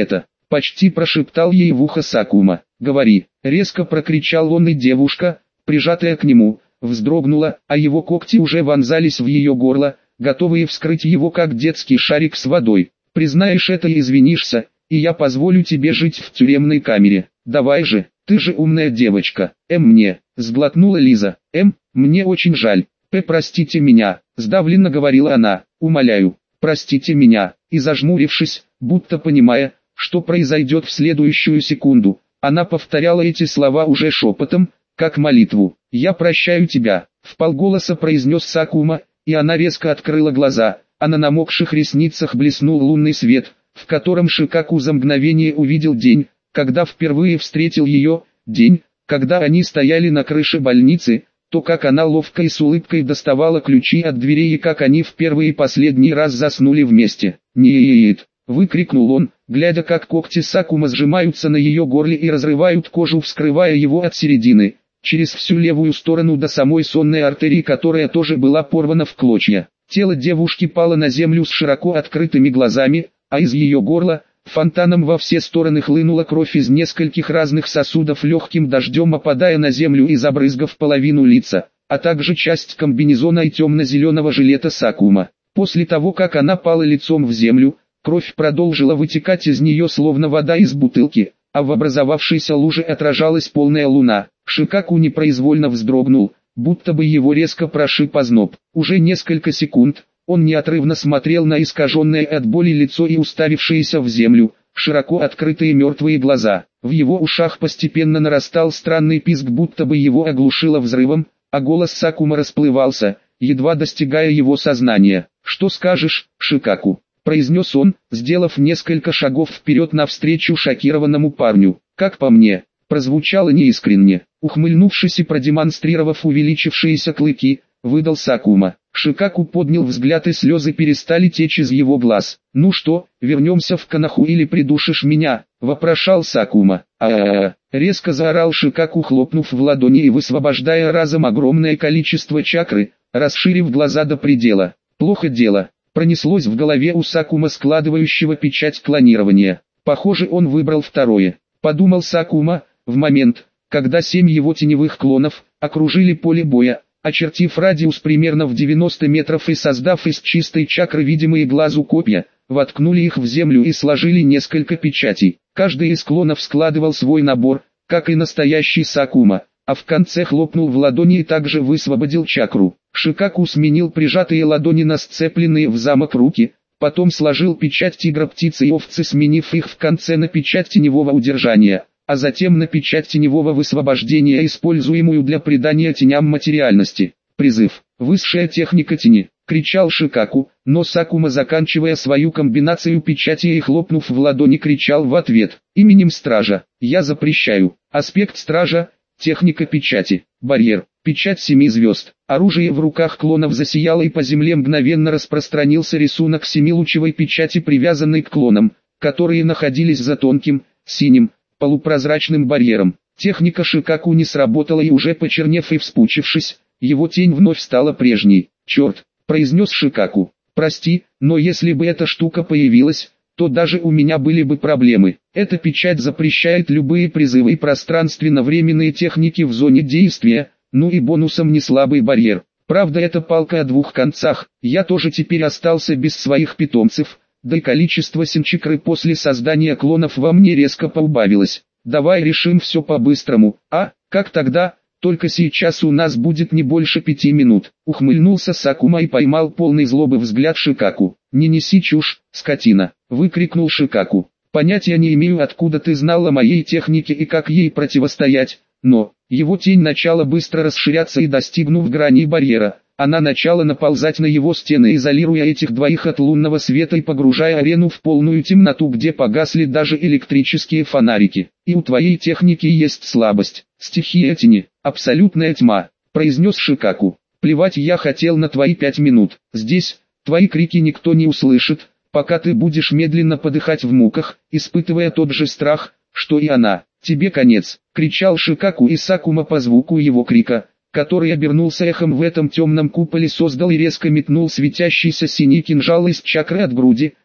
почти прошептал ей в ухо Сакума. «Говори», резко прокричал он, и девушка, прижатая к нему, вздрогнула, а его когти уже вонзались в ее горло, готовые вскрыть его как детский шарик с водой. «Признаешь это и извинишься, и я позволю тебе жить в тюремной камере. Давай же, ты же умная девочка». «Эм, мне», сглотнула Лиза. «Эм, мне очень жаль. П, простите меня», сдавленно говорила она. «Умоляю, простите меня». И зажмурившись, будто понимая, что произойдет в следующую секунду, она повторяла эти слова уже шепотом, как молитву. «Я прощаю тебя», вполголоса произнес Сакума, и она резко открыла глаза, а на намокших ресницах блеснул лунный свет, в котором Шикаку за мгновение увидел день, когда впервые встретил ее, день, когда они стояли на крыше больницы, то как она ловко и с улыбкой доставала ключи от дверей и как они в первый и последний раз заснули вместе. «Нет!» — выкрикнул он, глядя как когти Сакума сжимаются на ее горле и разрывают кожу, вскрывая его от середины, через всю левую сторону до самой сонной артерии, которая тоже была порвана в клочья. Тело девушки пало на землю с широко открытыми глазами, а из ее горла, фонтаном во все стороны хлынула кровь из нескольких разных сосудов, легким дождем опадая на землю и забрызгав половину лица, а также часть комбинезона и темно-зеленого жилета Сакума. После того, как она пала лицом в землю, кровь продолжила вытекать из нее словно вода из бутылки, а в образовавшейся луже отражалась полная луна. Шикаку непроизвольно вздрогнул, будто бы его резко прошиб озноб. Уже несколько секунд он неотрывно смотрел на искаженное от боли лицо и уставившиеся в землю, широко открытые мертвые глаза. В его ушах постепенно нарастал странный писк, будто бы его оглушило взрывом, а голос Сакума расплывался, едва достигая его сознания. «Что скажешь, Шикаку?» — произнес он, сделав несколько шагов вперед навстречу шокированному парню. «Как по мне», — прозвучало неискренне. Ухмыльнувшись и продемонстрировав увеличившиеся клыки, выдал Сакума. Шикаку поднял взгляд, и слезы перестали течь из его глаз. «Ну что, вернемся в Канаху или придушишь меня?» — вопрошал Сакума. «А-а-а!» — резко заорал Шикаку, хлопнув в ладони и высвобождая разом огромное количество чакры, расширив глаза до предела. «Плохо дело», — пронеслось в голове у Сакума, складывающего печать клонирования. «Похоже, он выбрал второе», — подумал Сакума, в момент, когда семь его теневых клонов окружили поле боя, очертив радиус примерно в девяносто метров и создав из чистой чакры видимые глазу копья, воткнули их в землю и сложили несколько печатей. Каждый из клонов складывал свой набор, как и настоящий Сакума, а в конце хлопнул в ладони и также высвободил чакру. Шикаку сменил прижатые ладони на сцепленные в замок руки, потом сложил печать тигра, птицы и овцы, сменив их в конце на печать теневого удержания, а затем на печать теневого высвобождения, используемую для придания теням материальности. «Призыв! Высшая техника тени!» — кричал Шикаку, но Сакума, заканчивая свою комбинацию печати и хлопнув в ладони, кричал в ответ: «Именем стража, я запрещаю!» Аспект стража, техника печати, барьер, печать семи звезд. Оружие в руках клонов засияло, и по земле мгновенно распространился рисунок семилучевой печати, привязанной к клонам, которые находились за тонким, синим, полупрозрачным барьером. Техника Шикаку не сработала, и уже почернев и вспучившись, его тень вновь стала прежней. «Черт!» — произнес Шикаку. «Прости, но если бы эта штука появилась, то даже у меня были бы проблемы. Эта печать запрещает любые призывы и пространственно-временные техники в зоне действия, ну и бонусом не слабый барьер. Правда, это палка о двух концах. Я тоже теперь остался без своих питомцев, да и количество синчикры после создания клонов во мне резко поубавилось. Давай решим все по-быстрому, а, как тогда, только сейчас у нас будет не больше пяти минут». Ухмыльнулся Сакума и поймал полный злобы взгляд Шикаку. «Не неси чушь, скотина!» — выкрикнул Шикаку. «Понятия не имею, откуда ты знал о моей технике и как ей противостоять, но...» Его тень начала быстро расширяться, и, достигнув грани барьера, она начала наползать на его стены, изолируя этих двоих от лунного света и погружая арену в полную темноту, где погасли даже электрические фонарики. «И у твоей техники есть слабость, стихия тени, абсолютная тьма», — произнес Шикаку. «Плевать я хотел на твои пять минут. Здесь твои крики никто не услышит, пока ты будешь медленно подыхать в муках, испытывая тот же страх, что и она. Тебе конец!» — кричал Шикаку, и Сакума по звуку его крика, который обернулся эхом в этом темном куполе, создал и резко метнул светящийся синий кинжал из чакры от груди,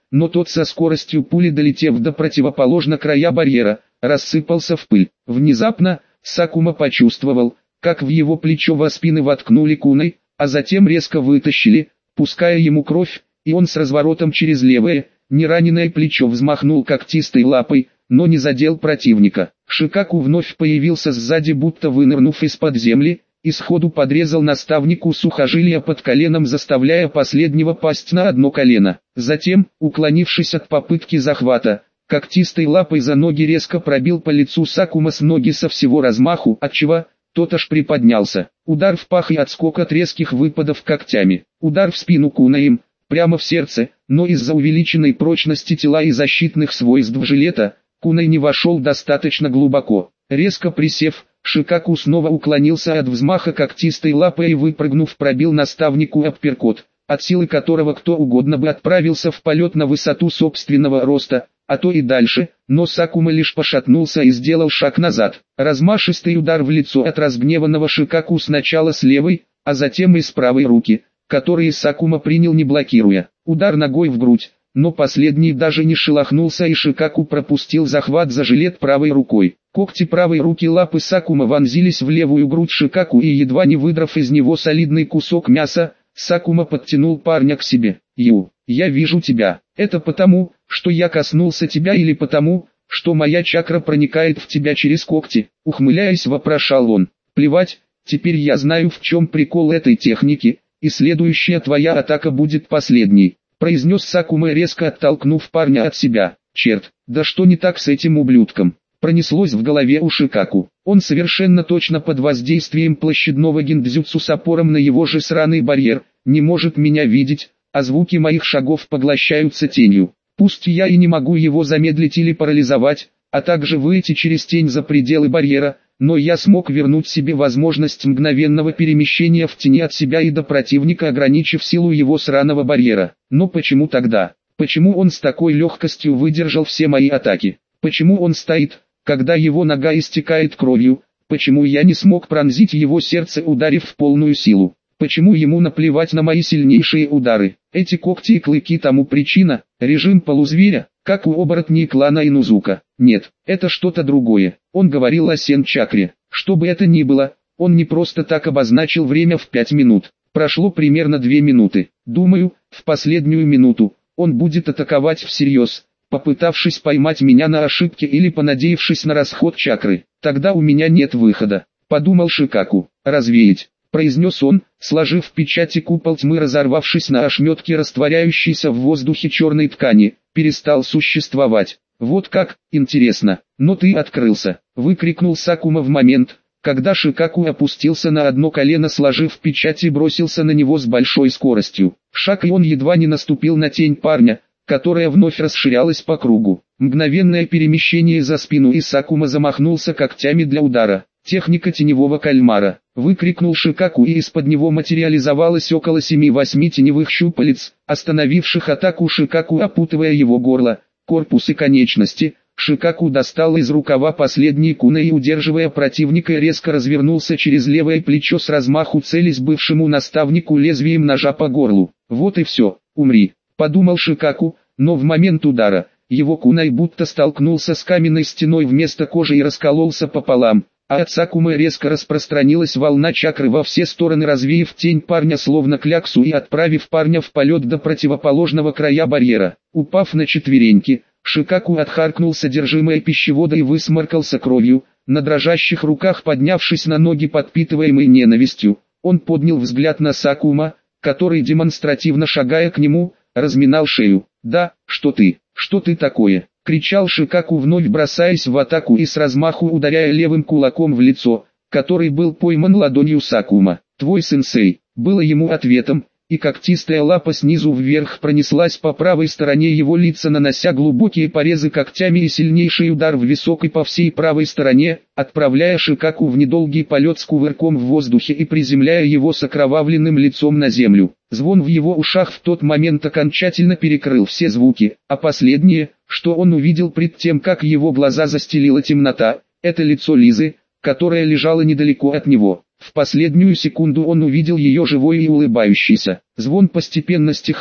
но тот со скоростью пули, долетев до противоположного края барьера, рассыпался в пыль. Внезапно, Сакума почувствовал, как в его плечо во спины воткнули куной, а затем резко вытащили, пуская ему кровь, и он с разворотом через левое, нераненое плечо взмахнул когтистой лапой, но не задел противника. Шикаку вновь появился сзади, будто вынырнув из-под земли, и сходу подрезал наставнику сухожилия под коленом, заставляя последнего пасть на одно колено. Затем, уклонившись от попытки захвата, когтистой лапой за ноги резко пробил по лицу Сакума с ноги со всего размаху, отчего тот аж приподнялся. Удар в пах и отскок от резких выпадов когтями. Удар в спину кунаем, прямо в сердце, но из-за увеличенной прочности тела и защитных свойств жилета, кунай не вошел достаточно глубоко. Резко присев, Шикаку снова уклонился от взмаха когтистой лапой и, выпрыгнув, пробил наставнику апперкот, от силы которого кто угодно бы отправился в полет на высоту собственного роста, а то и дальше, но Сакума лишь пошатнулся и сделал шаг назад. Размашистый удар в лицо от разгневанного Шикаку сначала с левой, а затем и с правой руки, которые Сакума принял не блокируя. Удар ногой в грудь, но последний даже не шелохнулся, и Шикаку пропустил захват за жилет правой рукой. Когти правой руки лапы Сакума вонзились в левую грудь Шикаку, и едва не выдрав из него солидный кусок мяса, Сакума подтянул парня к себе. «Ю, я вижу тебя. Это потому, что я коснулся тебя, или потому, что моя чакра проникает в тебя через когти?» Ухмыляясь, вопрошал он. «Плевать, теперь я знаю, в чем прикол этой техники, и следующая твоя атака будет последней», произнес Сакума, резко оттолкнув парня от себя. «Черт, да что не так с этим ублюдком?» Пронеслось в голове у Шикаку. Он совершенно точно под воздействием площадного гиндзюцу с опором на его же сраный барьер, не может меня видеть, а звуки моих шагов поглощаются тенью. Пусть я и не могу его замедлить или парализовать, а также выйти через тень за пределы барьера, но я смог вернуть себе возможность мгновенного перемещения в тени от себя и до противника, ограничив силу его сраного барьера. Но почему тогда? Почему он с такой легкостью выдержал все мои атаки? Почему он стоит, когда его нога истекает кровью? Почему я не смог пронзить его сердце, ударив в полную силу? Почему ему наплевать на мои сильнейшие удары? Эти когти и клыки тому причина, режим полузверя, как у оборотней клана Инузука. Нет, это что-то другое. Он говорил о сен-чакре. Что бы это ни было, он не просто так обозначил время в пять минут. Прошло примерно две минуты. Думаю, в последнюю минуту он будет атаковать всерьез, попытавшись поймать меня на ошибке или понадеявшись на расход чакры. Тогда у меня нет выхода, подумал Шикаку. Развеять, произнес он, сложив печати купол тьмы, разорвавшись на ошметки растворяющейся в воздухе черной ткани, перестал существовать. Вот как, интересно, но ты открылся, выкрикнул Сакума в момент, когда Шикаку опустился на одно колено, сложив печать, и бросился на него с большой скоростью. Шаг, и он едва не наступил на тень парня, которая вновь расширялась по кругу. Мгновенное перемещение за спину, и Сакума замахнулся когтями для удара. «Техника теневого кальмара», — выкрикнул Шикаку, и из-под него материализовалось около семи-восьми теневых щупалец, остановивших атаку Шикаку, опутывая его горло, корпус и конечности. Шикаку достал из рукава последний кунай и, удерживая противника, резко развернулся через левое плечо, с размаху целясь бывшему наставнику лезвием ножа по горлу. «Вот и все, умри», — подумал Шикаку, но в момент удара его кунай будто столкнулся с каменной стеной вместо кожи и раскололся пополам, а от Сакумы резко распространилась волна чакры во все стороны, развеяв тень парня словно кляксу и отправив парня в полет до противоположного края барьера. Упав на четвереньки, Шикаку отхаркнул содержимое пищевода и высморкался кровью. На дрожащих руках, поднявшись на ноги, подпитываемый ненавистью, он поднял взгляд на Сакума, который, демонстративно шагая к нему, разминал шею. «Да, что ты, что ты такое?» — кричал Шикаку, вновь бросаясь в атаку и с размаху ударяя левым кулаком в лицо, который был пойман ладонью Сакума. «Твой сенсей», — было ему ответом, и когтистая лапа снизу вверх пронеслась по правой стороне его лица, нанося глубокие порезы когтями и сильнейший удар в висок и по всей правой стороне, отправляя Шикаку в недолгий полет с кувырком в воздухе и приземляя его с окровавленным лицом на землю. Звон в его ушах в тот момент окончательно перекрыл все звуки, а последнее, что он увидел пред тем, как его глаза застелила темнота, это лицо Лизы, которая лежала недалеко от него. В последнюю секунду он увидел ее живой и улыбающейся. Звон постепенно стихал,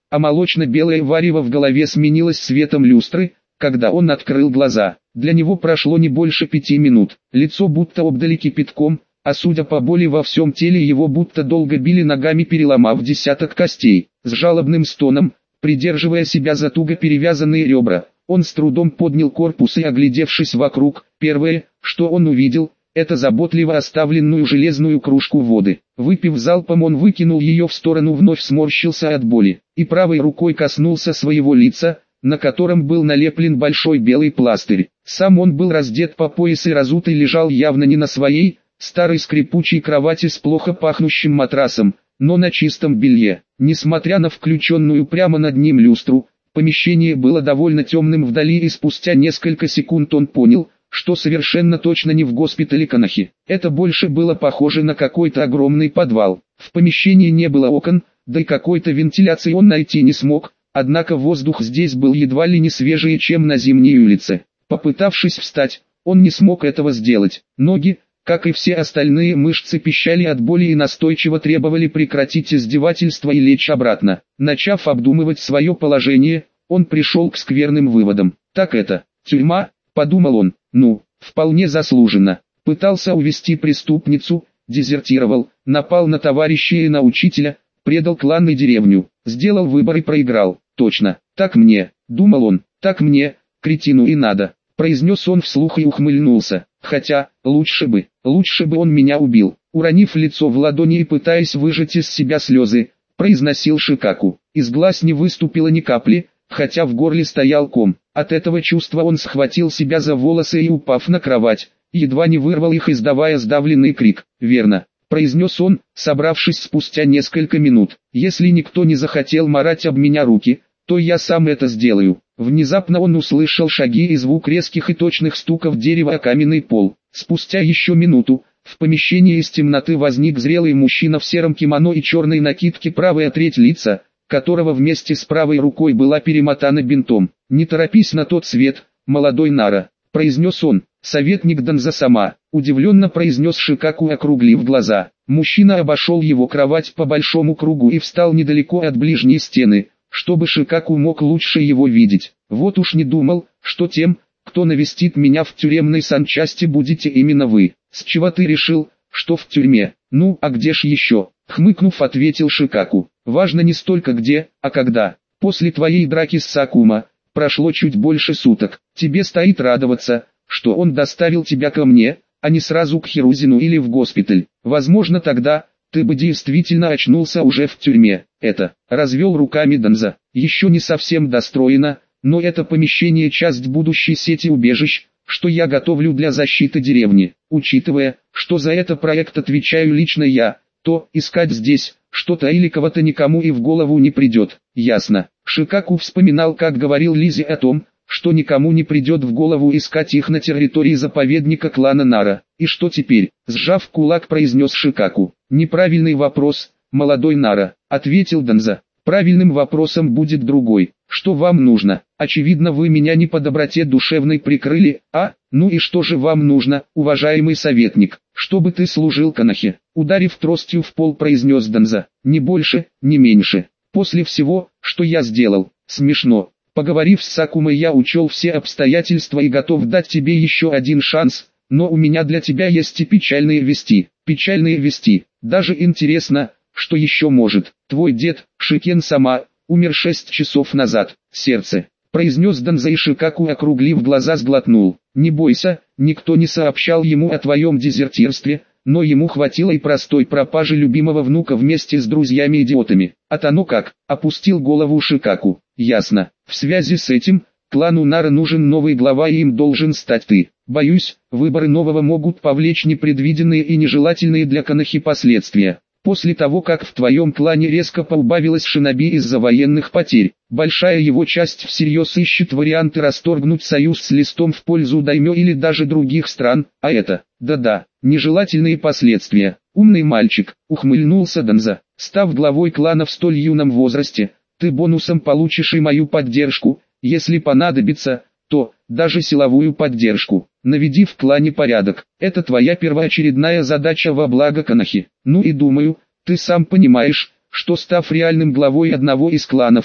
а молочно-белое варево в голове сменилось светом люстры, когда он открыл глаза. Для него прошло не больше пяти минут, лицо будто обдали кипятком, а судя по боли во всем теле его будто долго били ногами, переломав десяток костей. С жалобным стоном, придерживая себя за туго перевязанные ребра, он с трудом поднял корпус и, оглядевшись вокруг, первое, что он увидел, это заботливо оставленную железную кружку воды. Выпив залпом, он выкинул ее в сторону, вновь сморщился от боли, и правой рукой коснулся своего лица, на котором был налеплен большой белый пластырь. Сам он был раздет по пояс и разутый лежал явно не на своей, старой скрипучей кровати с плохо пахнущим матрасом, но на чистом белье. Несмотря на включенную прямо над ним люстру, помещение было довольно темным вдали, и спустя несколько секунд он понял, что совершенно точно не в госпитале Канахи. Это больше было похоже на какой-то огромный подвал. В помещении не было окон, да и какой-то вентиляции он найти не смог, однако воздух здесь был едва ли не свежее, чем на зимней улице. Попытавшись встать, он не смог этого сделать. Ноги, как и все остальные мышцы, пищали от боли и настойчиво требовали прекратить издевательство и лечь обратно. Начав обдумывать свое положение, он пришел к скверным выводам. Так это, тюрьма, подумал он, ну, вполне заслуженно. Пытался увести преступницу, дезертировал, напал на товарища и на учителя, предал клан и деревню, сделал выбор и проиграл. Точно, так мне, думал он, так мне, кретину и надо. Произнес он вслух и ухмыльнулся. Хотя, лучше бы, лучше бы он меня убил. Уронив лицо в ладони и пытаясь выжать из себя слезы, произносил Шикаку. Из глаз не выступило ни капли, хотя в горле стоял ком. От этого чувства он схватил себя за волосы и, упав на кровать, едва не вырвал их, издавая сдавленный крик. «Верно», — произнес он, собравшись спустя несколько минут. «Если никто не захотел марать об меня руки, то я сам это сделаю». Внезапно он услышал шаги и звук резких и точных стуков дерева о каменный пол. Спустя еще минуту, в помещении из темноты возник зрелый мужчина в сером кимоно и черной накидке, правая треть лица, которого вместе с правой рукой была перемотана бинтом. «Не торопись на тот свет, молодой Нара», — произнес он. «Советник Данза сама», — удивленно произнес Шикаку, округлив глаза. Мужчина обошел его кровать по большому кругу и встал недалеко от ближней стены, чтобы Шикаку мог лучше его видеть. «Вот уж не думал, что тем, кто навестит меня в тюремной санчасти, будете именно вы. С чего ты решил, что в тюрьме? Ну, а где ж еще?» Хмыкнув, ответил Шикаку. «Важно не столько где, а когда. После твоей драки с Сакума, прошло чуть больше суток. Тебе стоит радоваться, что он доставил тебя ко мне, а не сразу к Хирузину или в госпиталь. Возможно, тогда ты бы действительно очнулся уже в тюрьме». Это, развел руками Данза, еще не совсем достроено, но это помещение часть будущей сети убежищ, что я готовлю для защиты деревни. Учитывая, что за это проект отвечаю лично я, то искать здесь что-то или кого-то никому и в голову не придет. Ясно. Шикаку вспоминал, как говорил Лизе о том, что никому не придет в голову искать их на территории заповедника клана Нара. И что теперь? Сжав кулак, произнес Шикаку. «Неправильный вопрос, молодой Нара», — ответил Данза. «Правильным вопросом будет другой. Что вам нужно? Очевидно, вы меня не по доброте душевной прикрыли, а? Ну и что же вам нужно, уважаемый советник? Чтобы ты служил Канахе?» Ударив тростью в пол, произнес Данза. «Не больше, не меньше. После всего, что я сделал, смешно. Поговорив с Сакумой, я учел все обстоятельства и готов дать тебе еще один шанс, но у меня для тебя есть и печальные вести». «Печальные вести. Даже интересно, что еще может. Твой дед, Шикен Сама, умер шесть часов назад. Сердце», — произнес Данза, и Шикаку, округлив глаза, сглотнул. «Не бойся, никто не сообщал ему о твоем дезертирстве, но ему хватило и простой пропажи любимого внука вместе с друзьями-идиотами». «А то ну как?» — опустил голову Шикаку. «Ясно. В связи с этим, клану Нара нужен новый глава, и им должен стать ты. Боюсь, выборы нового могут повлечь непредвиденные и нежелательные для Канахи последствия. После того, как в твоем клане резко поубавилось шиноби из-за военных потерь, большая его часть всерьез ищет варианты расторгнуть союз с Листом в пользу даймё или даже других стран, а это, да-да, нежелательные последствия». «Умный мальчик», — ухмыльнулся Данза. «Став главой клана в столь юном возрасте, ты бонусом получишь и мою поддержку, если понадобится, то, даже силовую поддержку. Наведи в клане порядок. Это твоя первоочередная задача во благо Канахи. Ну и думаю, ты сам понимаешь, что став реальным главой одного из кланов,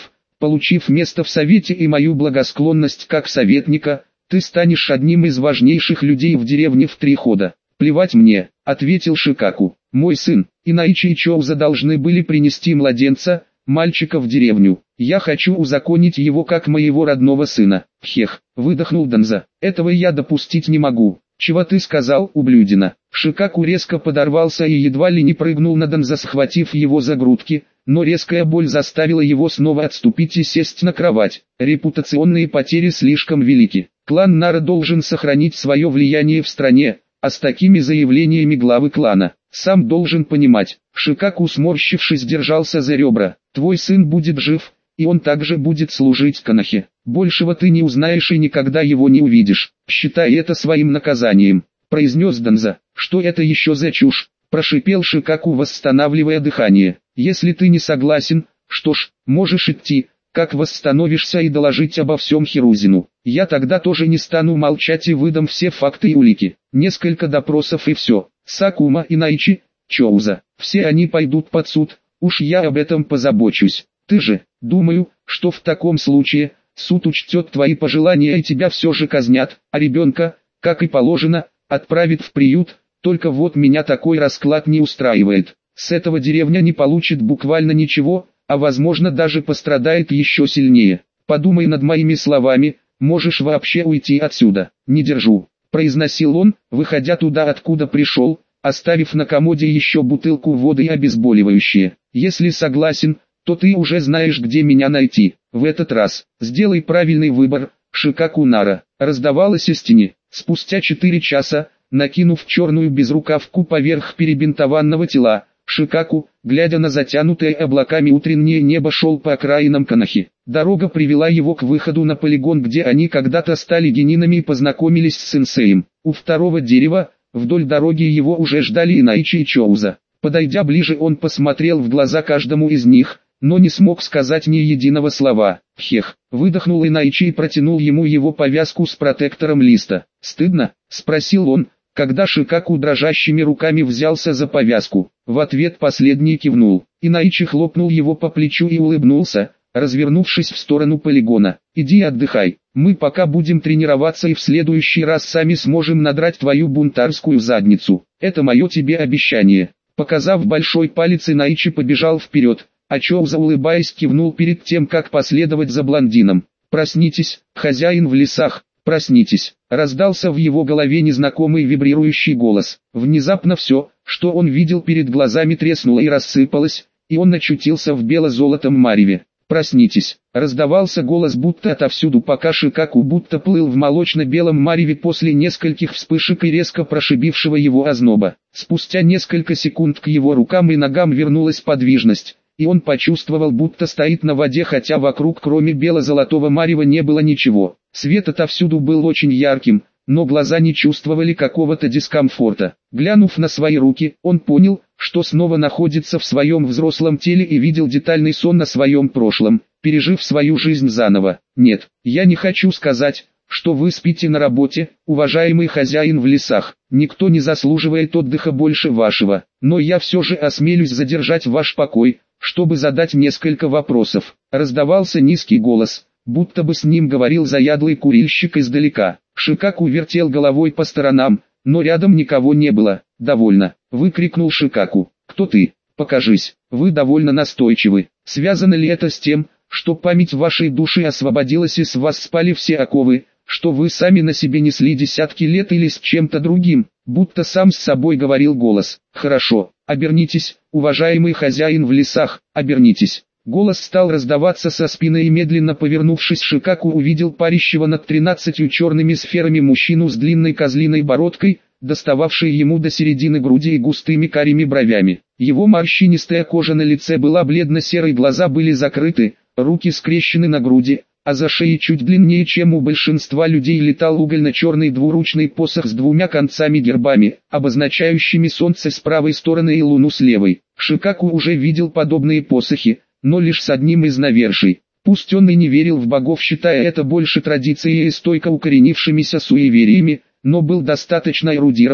получив место в совете и мою благосклонность как советника, ты станешь одним из важнейших людей в деревне в три хода. Плевать мне, ответил Шикаку. Мой сын, Инаичи и Чоуза должны были принести младенца, мальчика в деревню. Я хочу узаконить его как моего родного сына. Хех, выдохнул Данза. Этого я допустить не могу. Чего ты сказал, ублюдина? Шикаку резко подорвался и едва ли не прыгнул на Данза, схватив его за грудки, но резкая боль заставила его снова отступить и сесть на кровать. Репутационные потери слишком велики. Клан Нара должен сохранить свое влияние в стране, а с такими заявлениями главы клана, сам должен понимать. Шикаку, сморщившись, держался за ребра. Твой сын будет жив, и он также будет служить Канахе. Большего ты не узнаешь и никогда его не увидишь. Считай это своим наказанием, произнес Данза. Что это еще за чушь? Прошипел Шикаку, восстанавливая дыхание. Если ты не согласен, что ж, можешь идти, как восстановишься, и доложить обо всем Хирузину. Я тогда тоже не стану молчать и выдам все факты и улики. Несколько допросов и все. Сакума, Инаичи, Чоуза, все они пойдут под суд, уж я об этом позабочусь. Ты же, думаю, что в таком случае, суд учтет твои пожелания и тебя все же казнят, а ребенка, как и положено, отправит в приют. Только вот меня такой расклад не устраивает. С этого деревня не получит буквально ничего, а возможно даже пострадает еще сильнее. Подумай над моими словами, можешь вообще уйти отсюда. Не держу, произносил он, выходя туда, откуда пришел, оставив на комоде еще бутылку воды и обезболивающее. Если согласен, то ты уже знаешь, где меня найти. В этот раз, сделай правильный выбор, Шикаку Нара. Раздавалось из тени. Спустя четыре часа, накинув черную безрукавку поверх перебинтованного тела, Шикаку, глядя на затянутое облаками утреннее небо, шел по окраинам Канахи. Дорога привела его к выходу на полигон, где они когда-то стали генинами и познакомились с сенсеем. У второго дерева, вдоль дороги, его уже ждали Инаичи и Чоуза. Подойдя ближе, он посмотрел в глаза каждому из них, но не смог сказать ни единого слова. Хех, выдохнул Инаичи и протянул ему его повязку с протектором листа. «Стыдно?» – спросил он, когда Шикаку дрожащими руками взялся за повязку. В ответ последний кивнул. Инаичи хлопнул его по плечу и улыбнулся, развернувшись в сторону полигона. «Иди отдыхай, мы пока будем тренироваться и в следующий раз сами сможем надрать твою бунтарскую задницу. Это мое тебе обещание». Показав большой палец, Инаичи побежал вперед, а Чоуза, улыбаясь, кивнул перед тем, как последовать за блондином. «Проснитесь, хозяин в лесах, проснитесь!» Раздался в его голове незнакомый вибрирующий голос. Внезапно все, что он видел перед глазами, треснуло и рассыпалось, и он очутился в бело-золотом мареве. «Проснитесь!» Раздавался голос будто отовсюду, пока Шикаку будто плыл в молочно-белом мареве после нескольких вспышек и резко прошибившего его озноба. Спустя несколько секунд к его рукам и ногам вернулась подвижность, и он почувствовал, будто стоит на воде, хотя вокруг кроме бело-золотого марева не было ничего. Свет отовсюду был очень ярким, но глаза не чувствовали какого-то дискомфорта. Глянув на свои руки, он понял, что снова находится в своем взрослом теле и видел детальный сон о своем прошлом, пережив свою жизнь заново. «Нет, я не хочу сказать, что вы спите на работе, уважаемый хозяин в лесах. Никто не заслуживает отдыха больше вашего, но я все же осмелюсь задержать ваш покой, чтобы задать несколько вопросов». Раздавался низкий голос, будто бы с ним говорил заядлый курильщик издалека. Шикаку вертел головой по сторонам, но рядом никого не было. «Довольно!» — выкрикнул Шикаку. «Кто ты? Покажись!» «Вы довольно настойчивы. Связано ли это с тем, что память вашей души освободилась и с вас спали все оковы, что вы сами на себе несли десятки лет, или с чем-то другим?» Будто сам с собой говорил голос. «Хорошо, обернитесь, уважаемый хозяин в лесах, обернитесь». Голос стал раздаваться со спины, и медленно повернувшись, Шикаку увидел парящего над тринадцатью черными сферами мужчину с длинной козлиной бородкой, достававшей ему до середины груди, и густыми карими бровями. Его морщинистая кожа на лице была бледно-серой, глаза были закрыты, руки скрещены на груди, а за шеей чуть длиннее, чем у большинства людей, летал угольно-черный двуручный посох с двумя концами-гербами, обозначающими солнце с правой стороны и луну с левой. Шикаку уже видел подобные посохи, но лишь с одним из наверший. Пусть он и не верил в богов, считая это больше традицией и стойко укоренившимися суевериями, но был достаточно эрудирован,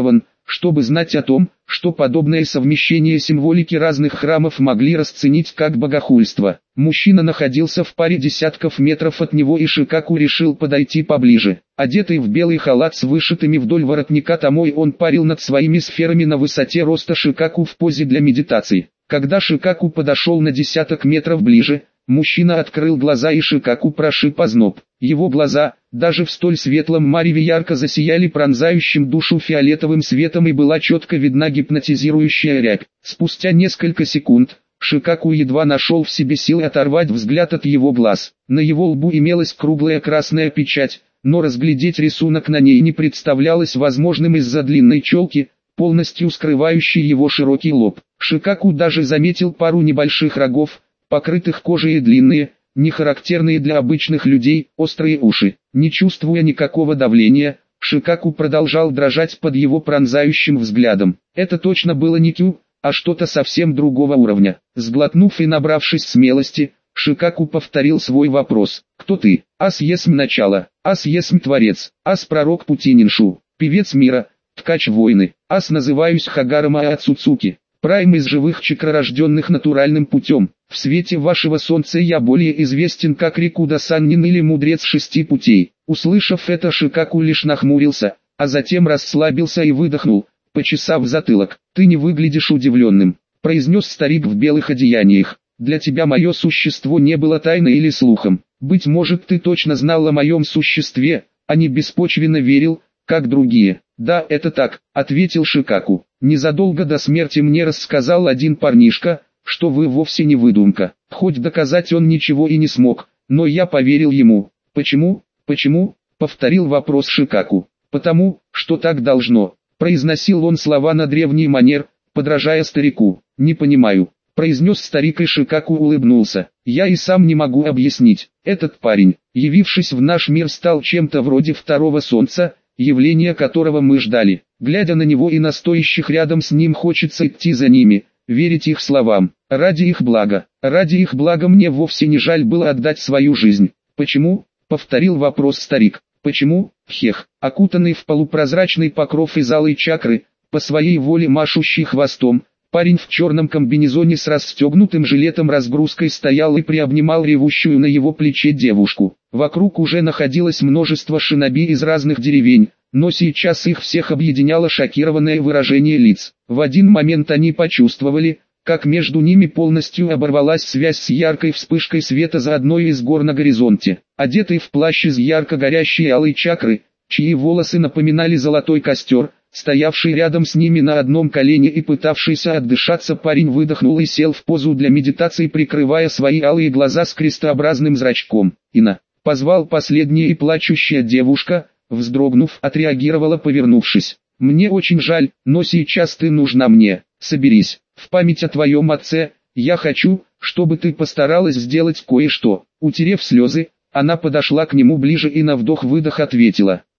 чтобы знать о том, что подобное совмещение символики разных храмов могли расценить как богохульство. Мужчина находился в паре десятков метров от него, и Шикаку решил подойти поближе. Одетый в белый халат с вышитыми вдоль воротника томой, он парил над своими сферами на высоте роста Шикаку в позе для медитации. Когда Шикаку подошел на десяток метров ближе, мужчина открыл глаза, и Шикаку прошиб озноб. Его глаза, даже в столь светлом мареве, ярко засияли пронзающим душу фиолетовым светом, и была четко видна гипнотизирующая рябь. Спустя несколько секунд, Шикаку едва нашел в себе силы оторвать взгляд от его глаз. На его лбу имелась круглая красная печать, но разглядеть рисунок на ней не представлялось возможным из-за длинной челки, полностью скрывающей его широкий лоб. Шикаку даже заметил пару небольших рогов, покрытых кожей, и длинные, не характерные для обычных людей, острые уши. Не чувствуя никакого давления, Шикаку продолжал дрожать под его пронзающим взглядом. Это точно было не Кю, а что-то совсем другого уровня. Сглотнув и набравшись смелости, Шикаку повторил свой вопрос. «Кто ты?» «Ас есмь начало, ас есмь творец, ас пророк пути Ниншу, певец мира, ткач войны, ас называюсь Хагарама Ацуцуки, прайм из живых чакророжденных натуральным путем. В свете вашего солнца я более известен как Рикуда Саннин или Мудрец шести путей». Услышав это, Шикаку лишь нахмурился, а затем расслабился и выдохнул, почесав затылок. «Ты не выглядишь удивленным», — произнес старик в белых одеяниях. «Для тебя мое существо не было тайной или слухом. Быть может, ты точно знал о моем существе, а не беспочвенно верил, как другие». «Да, это так», — ответил Шикаку. «Незадолго до смерти мне рассказал один парнишка, что вы вовсе не выдумка». Хоть доказать он ничего и не смог, но я поверил ему. «Почему? Почему?» — повторил вопрос Шикаку. «Потому, что так должно». Произносил он слова на древний манер, подражая старику. «Не понимаю», — произнес старик, и Шикаку улыбнулся. «Я и сам не могу объяснить. Этот парень, явившись в наш мир, стал чем-то вроде второго солнца, явление которого мы ждали. Глядя на него и на стоящих рядом с ним, хочется идти за ними, верить их словам. Ради их блага. Ради их блага мне вовсе не жаль было отдать свою жизнь». «Почему?» — повторил вопрос старик. «Почему?» Хех, окутанный в полупрозрачный покров из алой чакры, по своей воле машущий хвостом, парень в черном комбинезоне с расстегнутым жилетом разгрузкой стоял и приобнимал ревущую на его плече девушку. Вокруг уже находилось множество шиноби из разных деревень, но сейчас их всех объединяло шокированное выражение лиц. В один момент они почувствовали, как между ними полностью оборвалась связь с яркой вспышкой света за одной из гор на горизонте. Одетый в плащ из ярко горящей алой чакры, чьи волосы напоминали золотой костер, стоявший рядом с ними на одном колене и пытавшийся отдышаться, парень выдохнул и сел в позу для медитации, прикрывая свои алые глаза с крестообразным зрачком. «Ина!» — позвал последняя, и плачущая девушка, вздрогнув, отреагировала, повернувшись. «Мне очень жаль, но сейчас ты нужна мне. Соберись. В память о твоем отце, я хочу, чтобы ты постаралась сделать кое-что». Утерев слезы, она подошла к нему ближе и на вдох-выдох ответила: